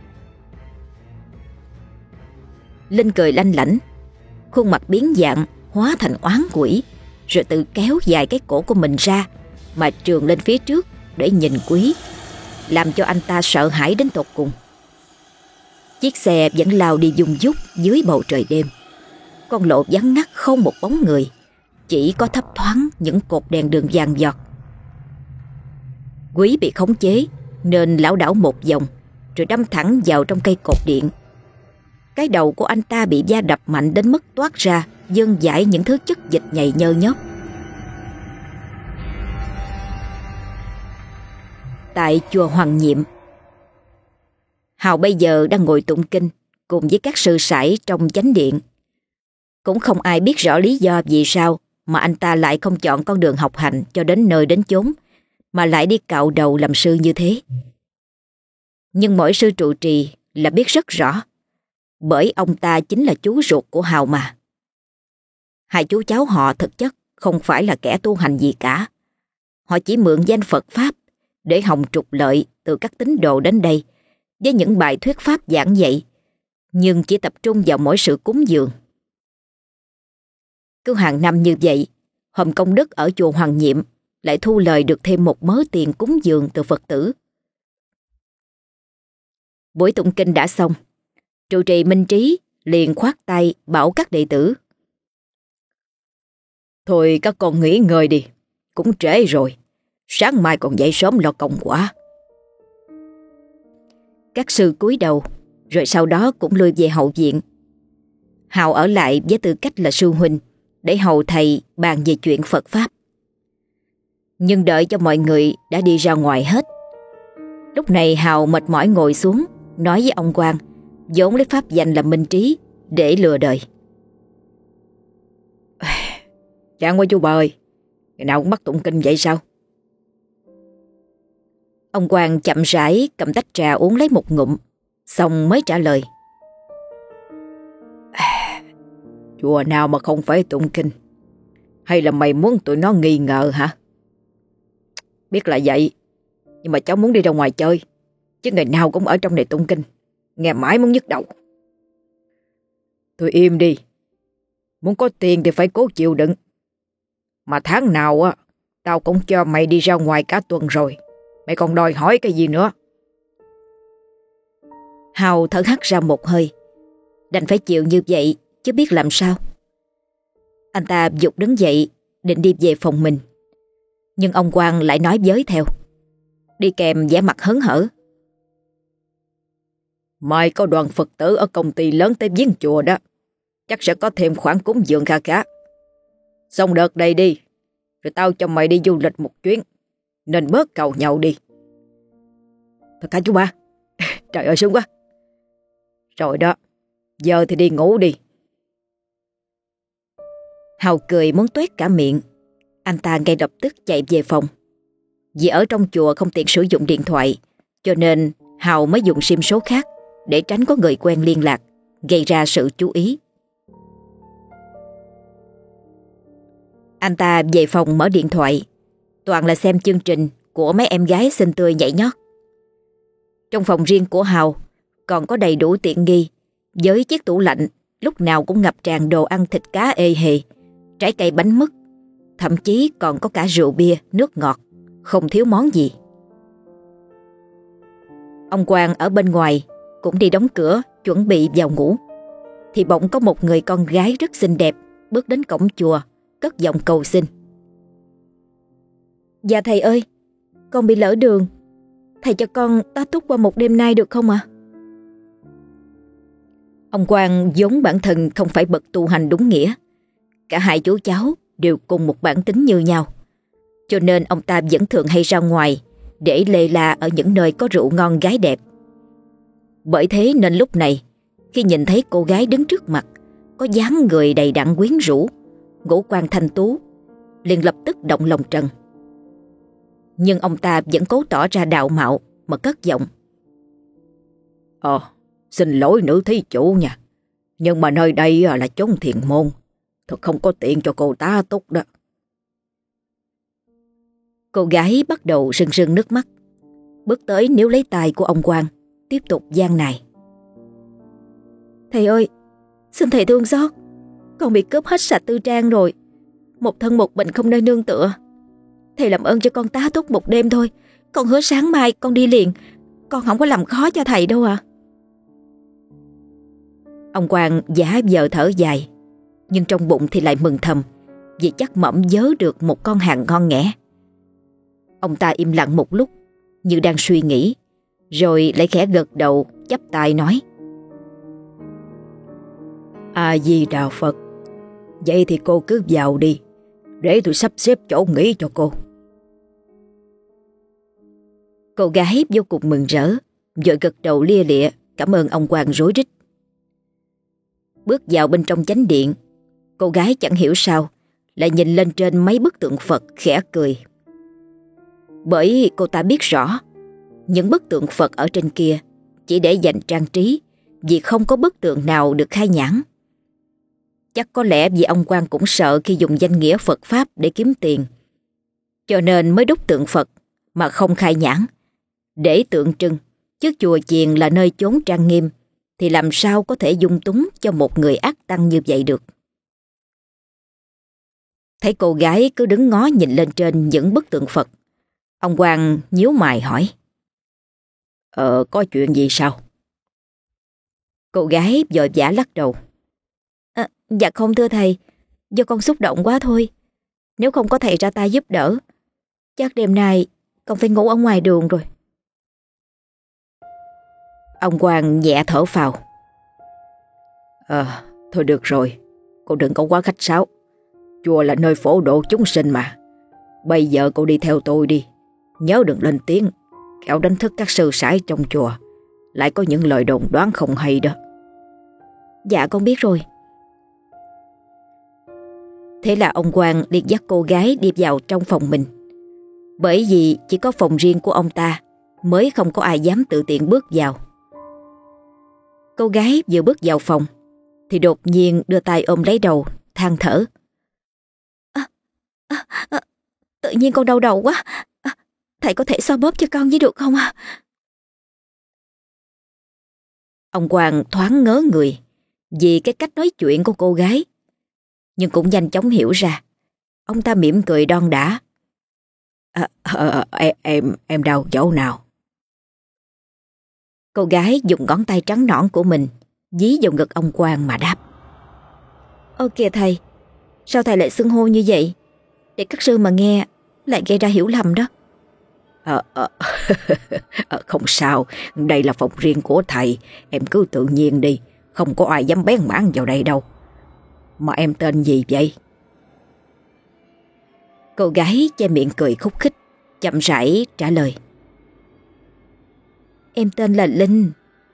Linh cười lanh lảnh, khuôn mặt biến dạng hóa thành oán quỷ, rồi tự kéo dài cái cổ của mình ra mà trườn lên phía trước để nhìn Quý, làm cho anh ta sợ hãi đến tột cùng. Chiếc xe vẫn lao đi dung dút dưới bầu trời đêm. Con lộ vắng ngắt không một bóng người, chỉ có thấp thoáng những cột đèn đường vàng giọt. Quý bị khống chế nên lảo đảo một vòng, rồi đâm thẳng vào trong cây cột điện. Cái đầu của anh ta bị va đập mạnh đến mức toát ra dâng dãi những thứ chất dịch nhầy nhơ nhóc. Tại chùa Hoàng Nhiệm, Hào bây giờ đang ngồi tụng kinh cùng với các sư sãi trong chánh điện. Cũng không ai biết rõ lý do vì sao mà anh ta lại không chọn con đường học hành cho đến nơi đến chốn, mà lại đi cạo đầu làm sư như thế. Nhưng mỗi sư trụ trì là biết rất rõ, bởi ông ta chính là chú ruột của Hào mà. Hai chú cháu họ thực chất không phải là kẻ tu hành gì cả. Họ chỉ mượn danh Phật Pháp để hòng trục lợi từ các tín đồ đến đây với những bài thuyết pháp giảng dạy, nhưng chỉ tập trung vào mỗi sự cúng dường. Cứ hàng năm như vậy, Hòm Công Đức ở chùa Hoàng Nhiệm lại thu lời được thêm một mớ tiền cúng dường từ Phật tử. Buổi tụng kinh đã xong, trụ trì Minh Trí liền khoát tay bảo các đệ tử: Thôi các con nghỉ ngơi đi, cũng trễ rồi, sáng mai còn dậy sớm lo công quả. Các sư cúi đầu, rồi sau đó cũng lui về hậu viện. Hào ở lại với tư cách là sư huynh để hầu thầy bàn về chuyện Phật Pháp. Nhưng đợi cho mọi người đã đi ra ngoài hết, lúc này Hào mệt mỏi ngồi xuống nói với ông Quang, vốn lấy pháp danh là Minh Trí để lừa đời: Chán quá chú bà ơi, ngày nào cũng bắt tụng kinh vậy sao? Ông Quang chậm rãi cầm tách trà uống lấy một ngụm, xong mới trả lời: Chùa nào mà không phải tụng kinh? Hay là mày muốn tụi nó nghi ngờ hả? Biết là vậy, nhưng mà cháu muốn đi ra ngoài chơi, chứ ngày nào cũng ở trong này tụng kinh, nghe mãi muốn nhức đầu. Thôi im đi, muốn có tiền thì phải cố chịu đựng. Mà tháng nào á, tao cũng cho mày đi ra ngoài cả tuần rồi, mày còn đòi hỏi cái gì nữa? Hào thở hắt ra một hơi, đành phải chịu như vậy chứ biết làm sao. Anh ta giục đứng dậy định đi về phòng mình, nhưng ông Quang lại nói với theo, đi kèm vẻ mặt hớn hở: Mai có đoàn Phật tử ở công ty lớn tới viếng chùa đó, chắc sẽ có thêm khoản cúng dường kha khá. Xong đợt đây đi, rồi tao cho mày đi du lịch một chuyến, nên bớt càu nhậu đi. Thật hả chú ba? Trời ơi sướng quá. Rồi đó, giờ thì đi ngủ đi. Hào cười muốn toét cả miệng. Anh ta ngay lập tức chạy về phòng. Vì ở trong chùa không tiện sử dụng điện thoại, cho nên Hào mới dùng sim số khác để tránh có người quen liên lạc, gây ra sự chú ý. Anh ta về phòng mở điện thoại, toàn là xem chương trình của mấy em gái xinh tươi nhảy nhót. Trong phòng riêng của Hào còn có đầy đủ tiện nghi, với chiếc tủ lạnh lúc nào cũng ngập tràn đồ ăn thịt cá ê hề, trái cây bánh mứt, thậm chí còn có cả rượu bia, nước ngọt, không thiếu món gì. Ông Quang ở bên ngoài cũng đi đóng cửa chuẩn bị vào ngủ, thì bỗng có một người con gái rất xinh đẹp bước đến cổng chùa, cất giọng cầu xin: Dạ thầy ơi, con bị lỡ đường, thầy cho con tá túc qua một đêm nay được không ạ? Ông Quang vốn bản thân không phải bậc tu hành đúng nghĩa, cả hai chú cháu đều cùng một bản tính như nhau, cho nên ông ta vẫn thường hay ra ngoài để lê la ở những nơi có rượu ngon gái đẹp. Bởi thế nên lúc này, khi nhìn thấy cô gái đứng trước mặt, có dáng người đầy đặn quyến rũ, ngũ quan thanh tú, liền lập tức động lòng trần. Nhưng ông ta vẫn cố tỏ ra đạo mạo mà cất giọng: Ờ, xin lỗi nữ thí chủ nha, nhưng mà nơi đây là chốn thiền môn, thật không có tiện cho cô tá túc đó. Cô gái bắt đầu rưng rưng nước mắt, bước tới níu lấy tay của ông Quang, tiếp tục van nài: Thầy ơi, xin thầy thương xót, con bị cướp hết sạch tư trang rồi, một thân một mình không nơi nương tựa. Thầy làm ơn cho con tá túc một đêm thôi, con hứa sáng mai con đi liền, con không có làm khó cho thầy đâu à. Ông Quang giả vờ thở dài, nhưng trong bụng thì lại mừng thầm, vì chắc mẩm vớ được một con hàng ngon nghẻ. Ông ta im lặng một lúc như đang suy nghĩ, rồi lại khẽ gật đầu chắp tay nói: A Di Đà Phật. Vậy thì cô cứ vào đi, để tôi sắp xếp chỗ nghỉ cho cô. Cô gái vô cùng mừng rỡ, vội gật đầu lia lịa cảm ơn ông Quang rối rít. Bước vào bên trong chánh điện, Cô gái chẳng hiểu sao lại nhìn lên trên mấy bức tượng Phật khẽ cười. Bởi cô ta biết rõ những bức tượng Phật ở trên kia chỉ để dành trang trí, vì không có bức tượng nào được khai nhãn. Chắc có lẽ vì ông quan cũng sợ khi dùng danh nghĩa Phật Pháp để kiếm tiền, cho nên mới đúc tượng Phật mà không khai nhãn, để tượng trưng, chứ chùa chiền là nơi chốn trang nghiêm thì làm sao có thể dung túng cho một người ác tăng như vậy được. Thấy cô gái cứ đứng ngó nhìn lên trên những bức tượng Phật, ông quan nhíu mày hỏi: Ờ, có chuyện gì sao? Cô gái vội vã lắc đầu. À, dạ không thưa thầy, do con xúc động quá thôi. Nếu không có thầy ra tay giúp đỡ, chắc đêm nay con phải ngủ ở ngoài đường rồi. Ông quan nhẹ thở phào. Ờ, thôi được rồi, cô đừng có quá khách sáo. Chùa là nơi phổ độ chúng sinh mà. Bây giờ cô đi theo tôi đi, nhớ đừng lên tiếng, kẻo đánh thức các sư sãi trong chùa, lại có những lời đồn đoán không hay đó. Dạ con biết rồi. Thế là ông quan liền dắt cô gái đi vào trong phòng mình. Bởi vì chỉ có phòng riêng của ông ta mới không có ai dám tự tiện bước vào. Cô gái vừa bước vào phòng thì đột nhiên đưa tay ôm lấy đầu, than thở. À, à, à, tự nhiên con đau đầu quá. À, thầy có thể xoa bóp cho con với được không ạ? À? Ông quan thoáng ngớ người vì cái cách nói chuyện của cô gái, nhưng cũng nhanh chóng hiểu ra. Ông ta mỉm cười đon đả. À, à, em, em, em đau chỗ nào? Cô gái dùng ngón tay trắng nõn của mình dí vào ngực ông quan mà đáp. Ơ kìa thầy, sao thầy lại xưng hô như vậy? Để các sư mà nghe lại gây ra hiểu lầm đó. À, à, à, không sao, đây là phòng riêng của thầy, em cứ tự nhiên đi, không có ai dám bén mảng vào đây đâu. Mà em tên gì vậy? Cô gái che miệng cười khúc khích, chậm rãi trả lời. Em tên là Linh.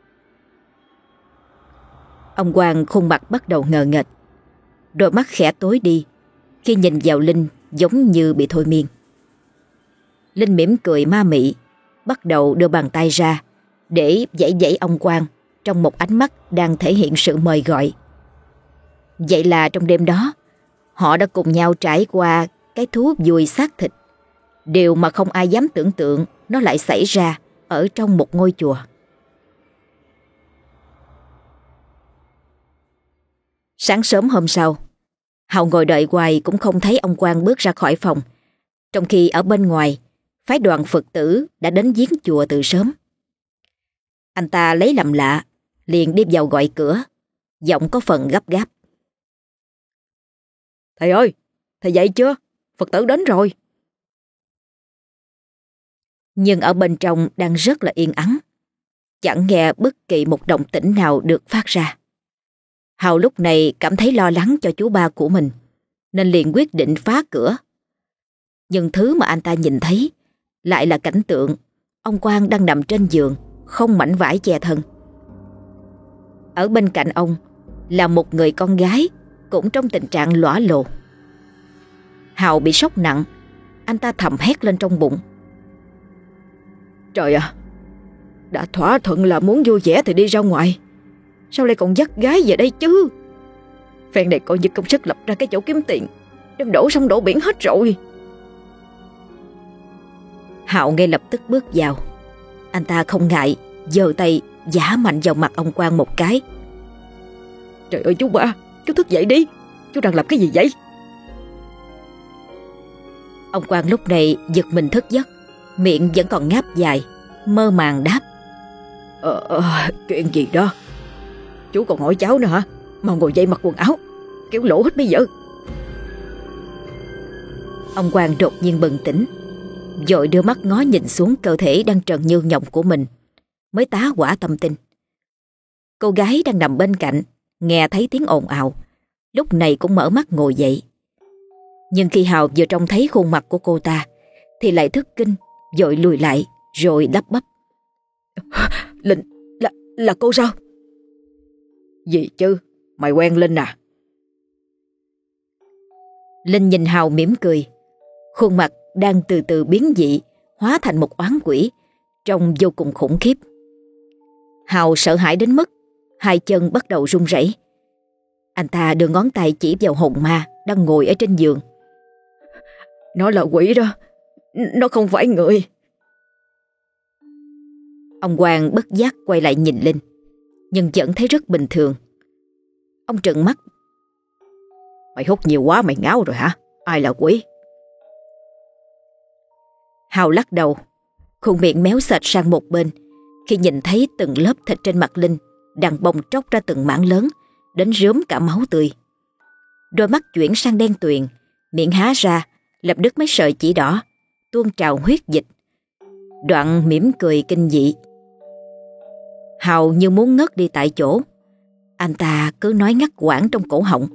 Ông quan khuôn mặt bắt đầu ngờ nghệch, đôi mắt khẽ tối đi khi nhìn vào Linh giống như bị thôi miên. Linh mỉm cười ma mị, bắt đầu đưa bàn tay ra để vẫy vẫy ông quan trong một ánh mắt đang thể hiện sự mời gọi. Vậy là trong đêm đó, họ đã cùng nhau trải qua cái thú vui xác thịt, điều mà không ai dám tưởng tượng nó lại xảy ra ở trong một ngôi chùa. Sáng sớm hôm sau, Hào ngồi đợi hoài cũng không thấy ông quan bước ra khỏi phòng, trong khi ở bên ngoài, phái đoàn Phật tử đã đến viếng chùa từ sớm. Anh ta lấy làm lạ, liền đi vào gọi cửa, giọng có phần gấp gáp. Thầy ơi, thầy dậy chưa? Phật tử đến rồi. Nhưng ở bên trong đang rất là yên ắng, chẳng nghe bất kỳ một động tĩnh nào được phát ra. Hào lúc này cảm thấy lo lắng cho chú ba của mình, nên liền quyết định phá cửa. Nhưng thứ mà anh ta nhìn thấy lại là cảnh tượng ông quan đang nằm trên giường, không mảnh vải che thân. Ở bên cạnh ông là một người con gái cũng trong tình trạng lõa lồ. Hào bị sốc nặng, anh ta thầm hét lên trong bụng. Trời ạ, đã thỏa thuận là muốn vui vẻ thì đi ra ngoài, sao lại còn dắt gái về đây chứ? Phen này coi như công sức lập ra cái chỗ kiếm tiền, đừng đổ sông đổ biển hết rồi. Hạo ngay lập tức bước vào. Anh ta không ngại, giơ tay giã mạnh vào mặt ông quan một cái. Trời ơi chú ba, chú thức dậy đi, chú đang làm cái gì vậy? Ông quan lúc này giật mình thức giấc, miệng vẫn còn ngáp dài, mơ màng đáp. Ờ, ờ chuyện gì đó? Chú còn hỏi cháu nữa hả? Mau ngồi dậy mặc quần áo, kéo lỗ hết bây giờ. Ông quan đột nhiên bừng tỉnh, vội đưa mắt ngó nhìn xuống cơ thể đang trần như nhộng của mình, mới tá hỏa tâm tin. Cô gái đang nằm bên cạnh nghe thấy tiếng ồn ào, lúc này cũng mở mắt ngồi dậy. Nhưng khi Hào vừa trông thấy khuôn mặt của cô ta thì lại thất kinh, vội lùi lại rồi lắp bắp. Linh, là, là cô sao? Gì chứ, mày quen Linh à? Linh nhìn Hào mỉm cười. Khuôn mặt đang từ từ biến dị, hóa thành một oán quỷ, trông vô cùng khủng khiếp. Hào sợ hãi đến mức hai chân bắt đầu run rẩy. Anh ta đưa ngón tay chỉ vào hồn ma đang ngồi ở trên giường. Nó là quỷ đó, nó không phải người. Ông Quang bất giác quay lại nhìn Linh, nhưng vẫn thấy rất bình thường. Ông trợn mắt. Mày hút nhiều quá mày ngáo rồi hả? Ai là quỷ? Hào lắc đầu, khuôn miệng méo sệt sang một bên khi nhìn thấy từng lớp thịt trên mặt Linh đang bong tróc ra từng mảng lớn, đến rướm cả máu tươi. Đôi mắt chuyển sang đen tuyền, miệng há ra, lập đứt mấy sợi chỉ đỏ, tuôn trào huyết dịch. Đoạn mỉm cười kinh dị. Hào như muốn ngất đi tại chỗ. Anh ta cứ nói ngắt quãng trong cổ họng.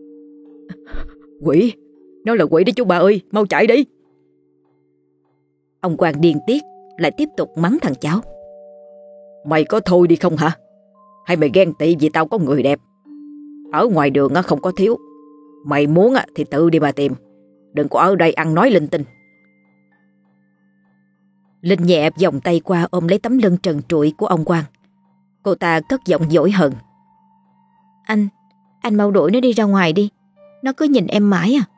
Quỷ, nó là quỷ đó chú ba ơi, mau chạy đi. Ông Quang điên tiết lại tiếp tục mắng thằng cháu. Mày có thôi đi không hả? Hay mày ghen tị vì tao có người đẹp? Ở ngoài đường không có thiếu. Mày muốn thì tự đi mà tìm, đừng có ở đây ăn nói linh tinh. Linh nhẹ vòng tay qua ôm lấy tấm lưng trần trụi của ông Quang. Cô ta cất giọng dỗi hờn. Anh, anh mau đuổi nó đi ra ngoài đi. Nó cứ nhìn em mãi à.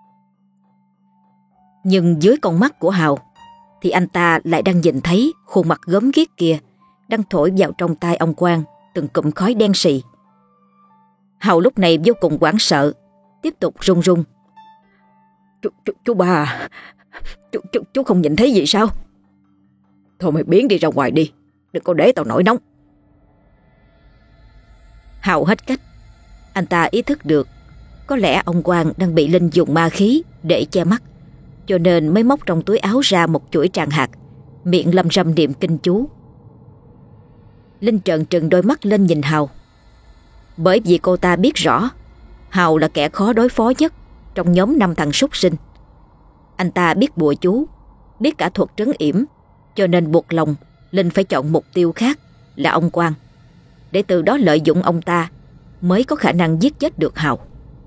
Nhưng dưới con mắt của Hào thì anh ta lại đang nhìn thấy khuôn mặt gớm ghiếc kia đang thổi vào trong tai ông Quang từng cụm khói đen sì. Hào lúc này vô cùng hoảng sợ, tiếp tục run run. Chú, chú, chú ba, chú, chú, chú không nhìn thấy gì sao? Thôi mày biến đi ra ngoài đi, đừng có để tao nổi nóng. Hào hết cách. Anh ta ý thức được có lẽ ông Quang đang bị Linh dùng ma khí để che mắt, cho nên mới móc trong túi áo ra một chuỗi tràng hạt, miệng lầm rầm niệm kinh chú. Linh trợn trừng đôi mắt lên nhìn Hào, bởi vì cô ta biết rõ Hào là kẻ khó đối phó nhất trong nhóm năm thằng súc sinh. Anh ta biết bùa chú, biết cả thuật trấn yểm, cho nên buộc lòng Linh phải chọn mục tiêu khác là ông Quang, để từ đó lợi dụng ông ta mới có khả năng giết chết được Hào.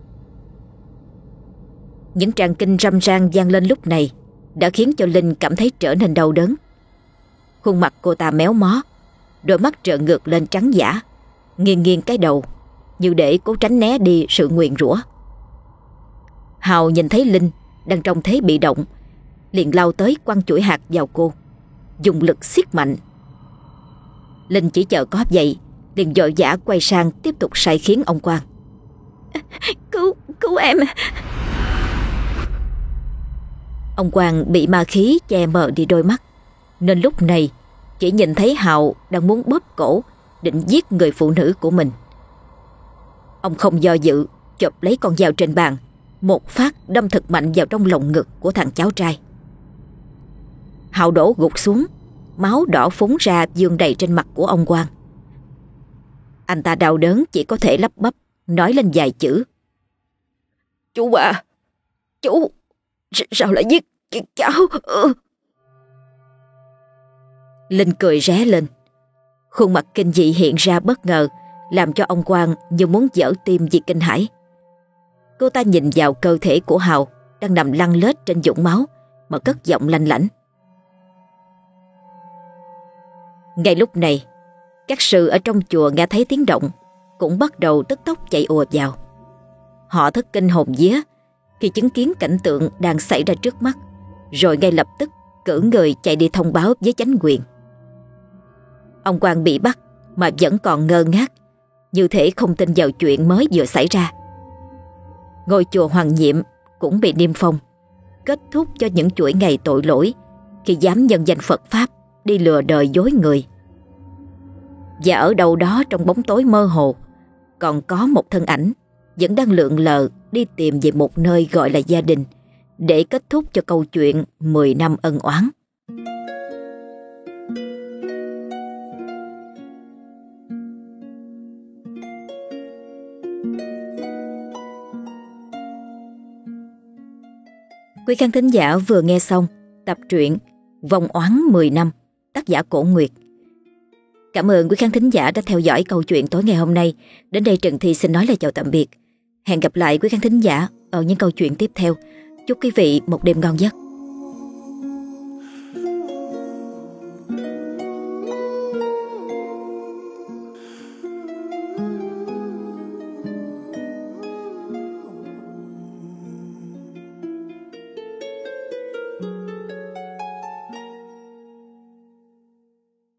Những tràng kinh râm ran vang lên lúc này đã khiến cho Linh cảm thấy trở nên đau đớn. Khuôn mặt cô ta méo mó, đôi mắt trợn ngược lên trắng dã, nghiêng nghiêng cái đầu như để cố tránh né đi sự nguyền rủa. Hào nhìn thấy Linh đang trong thế bị động, liền lao tới quăng chuỗi hạt vào cô, dùng lực siết mạnh. Linh chỉ chờ có vậy liền vội vã quay sang tiếp tục sai khiến ông Quang. Cứu, cứu em. Ông Quang bị ma khí che mờ đi đôi mắt, nên lúc này chỉ nhìn thấy Hào đang muốn bóp cổ định giết người phụ nữ của mình. Ông không do dự, chộp lấy con dao trên bàn, một phát đâm thật mạnh vào trong lồng ngực của thằng cháu trai. Hào đổ gục xuống, máu đỏ phúng ra vương đầy trên mặt của ông Quang. Anh ta đau đớn chỉ có thể lắp bắp nói lên vài chữ. Chú ba, chú, sao lại giết cháu? Ừ. Linh cười ré lên. Khuôn mặt kinh dị hiện ra bất ngờ, làm cho ông Quang như muốn vỡ tim vì kinh hãi. Cô ta nhìn vào cơ thể của Hào đang nằm lăn lết trên vũng máu mà cất giọng lanh lảnh. Ngay lúc này, các sư ở trong chùa nghe thấy tiếng động cũng bắt đầu tức tốc chạy ùa vào. Họ thất kinh hồn vía khi chứng kiến cảnh tượng đang xảy ra trước mắt, rồi ngay lập tức cử người chạy đi thông báo với chánh quyền. Ông Quang bị bắt mà vẫn còn ngơ ngác, như thể không tin vào chuyện mới vừa xảy ra. Ngôi chùa Hoàng Nhiệm cũng bị niêm phong, kết thúc cho những chuỗi ngày tội lỗi khi dám nhân danh Phật Pháp đi lừa đời dối người. Và ở đâu đó trong bóng tối mơ hồ còn có một thân ảnh vẫn đang lượn lờ đi tìm về một nơi gọi là gia đình, để kết thúc cho câu chuyện mười năm ân oán. Quý khán thính giả vừa nghe xong tập truyện Vong oán mười năm, tác giả Cổ Nguyệt. Cảm ơn quý khán thính giả đã theo dõi câu chuyện tối ngày hôm nay. Đến đây Trần Thi xin nói lời chào tạm biệt. Hẹn gặp lại quý khán thính giả ở những câu chuyện tiếp theo. Chúc quý vị một đêm ngon giấc.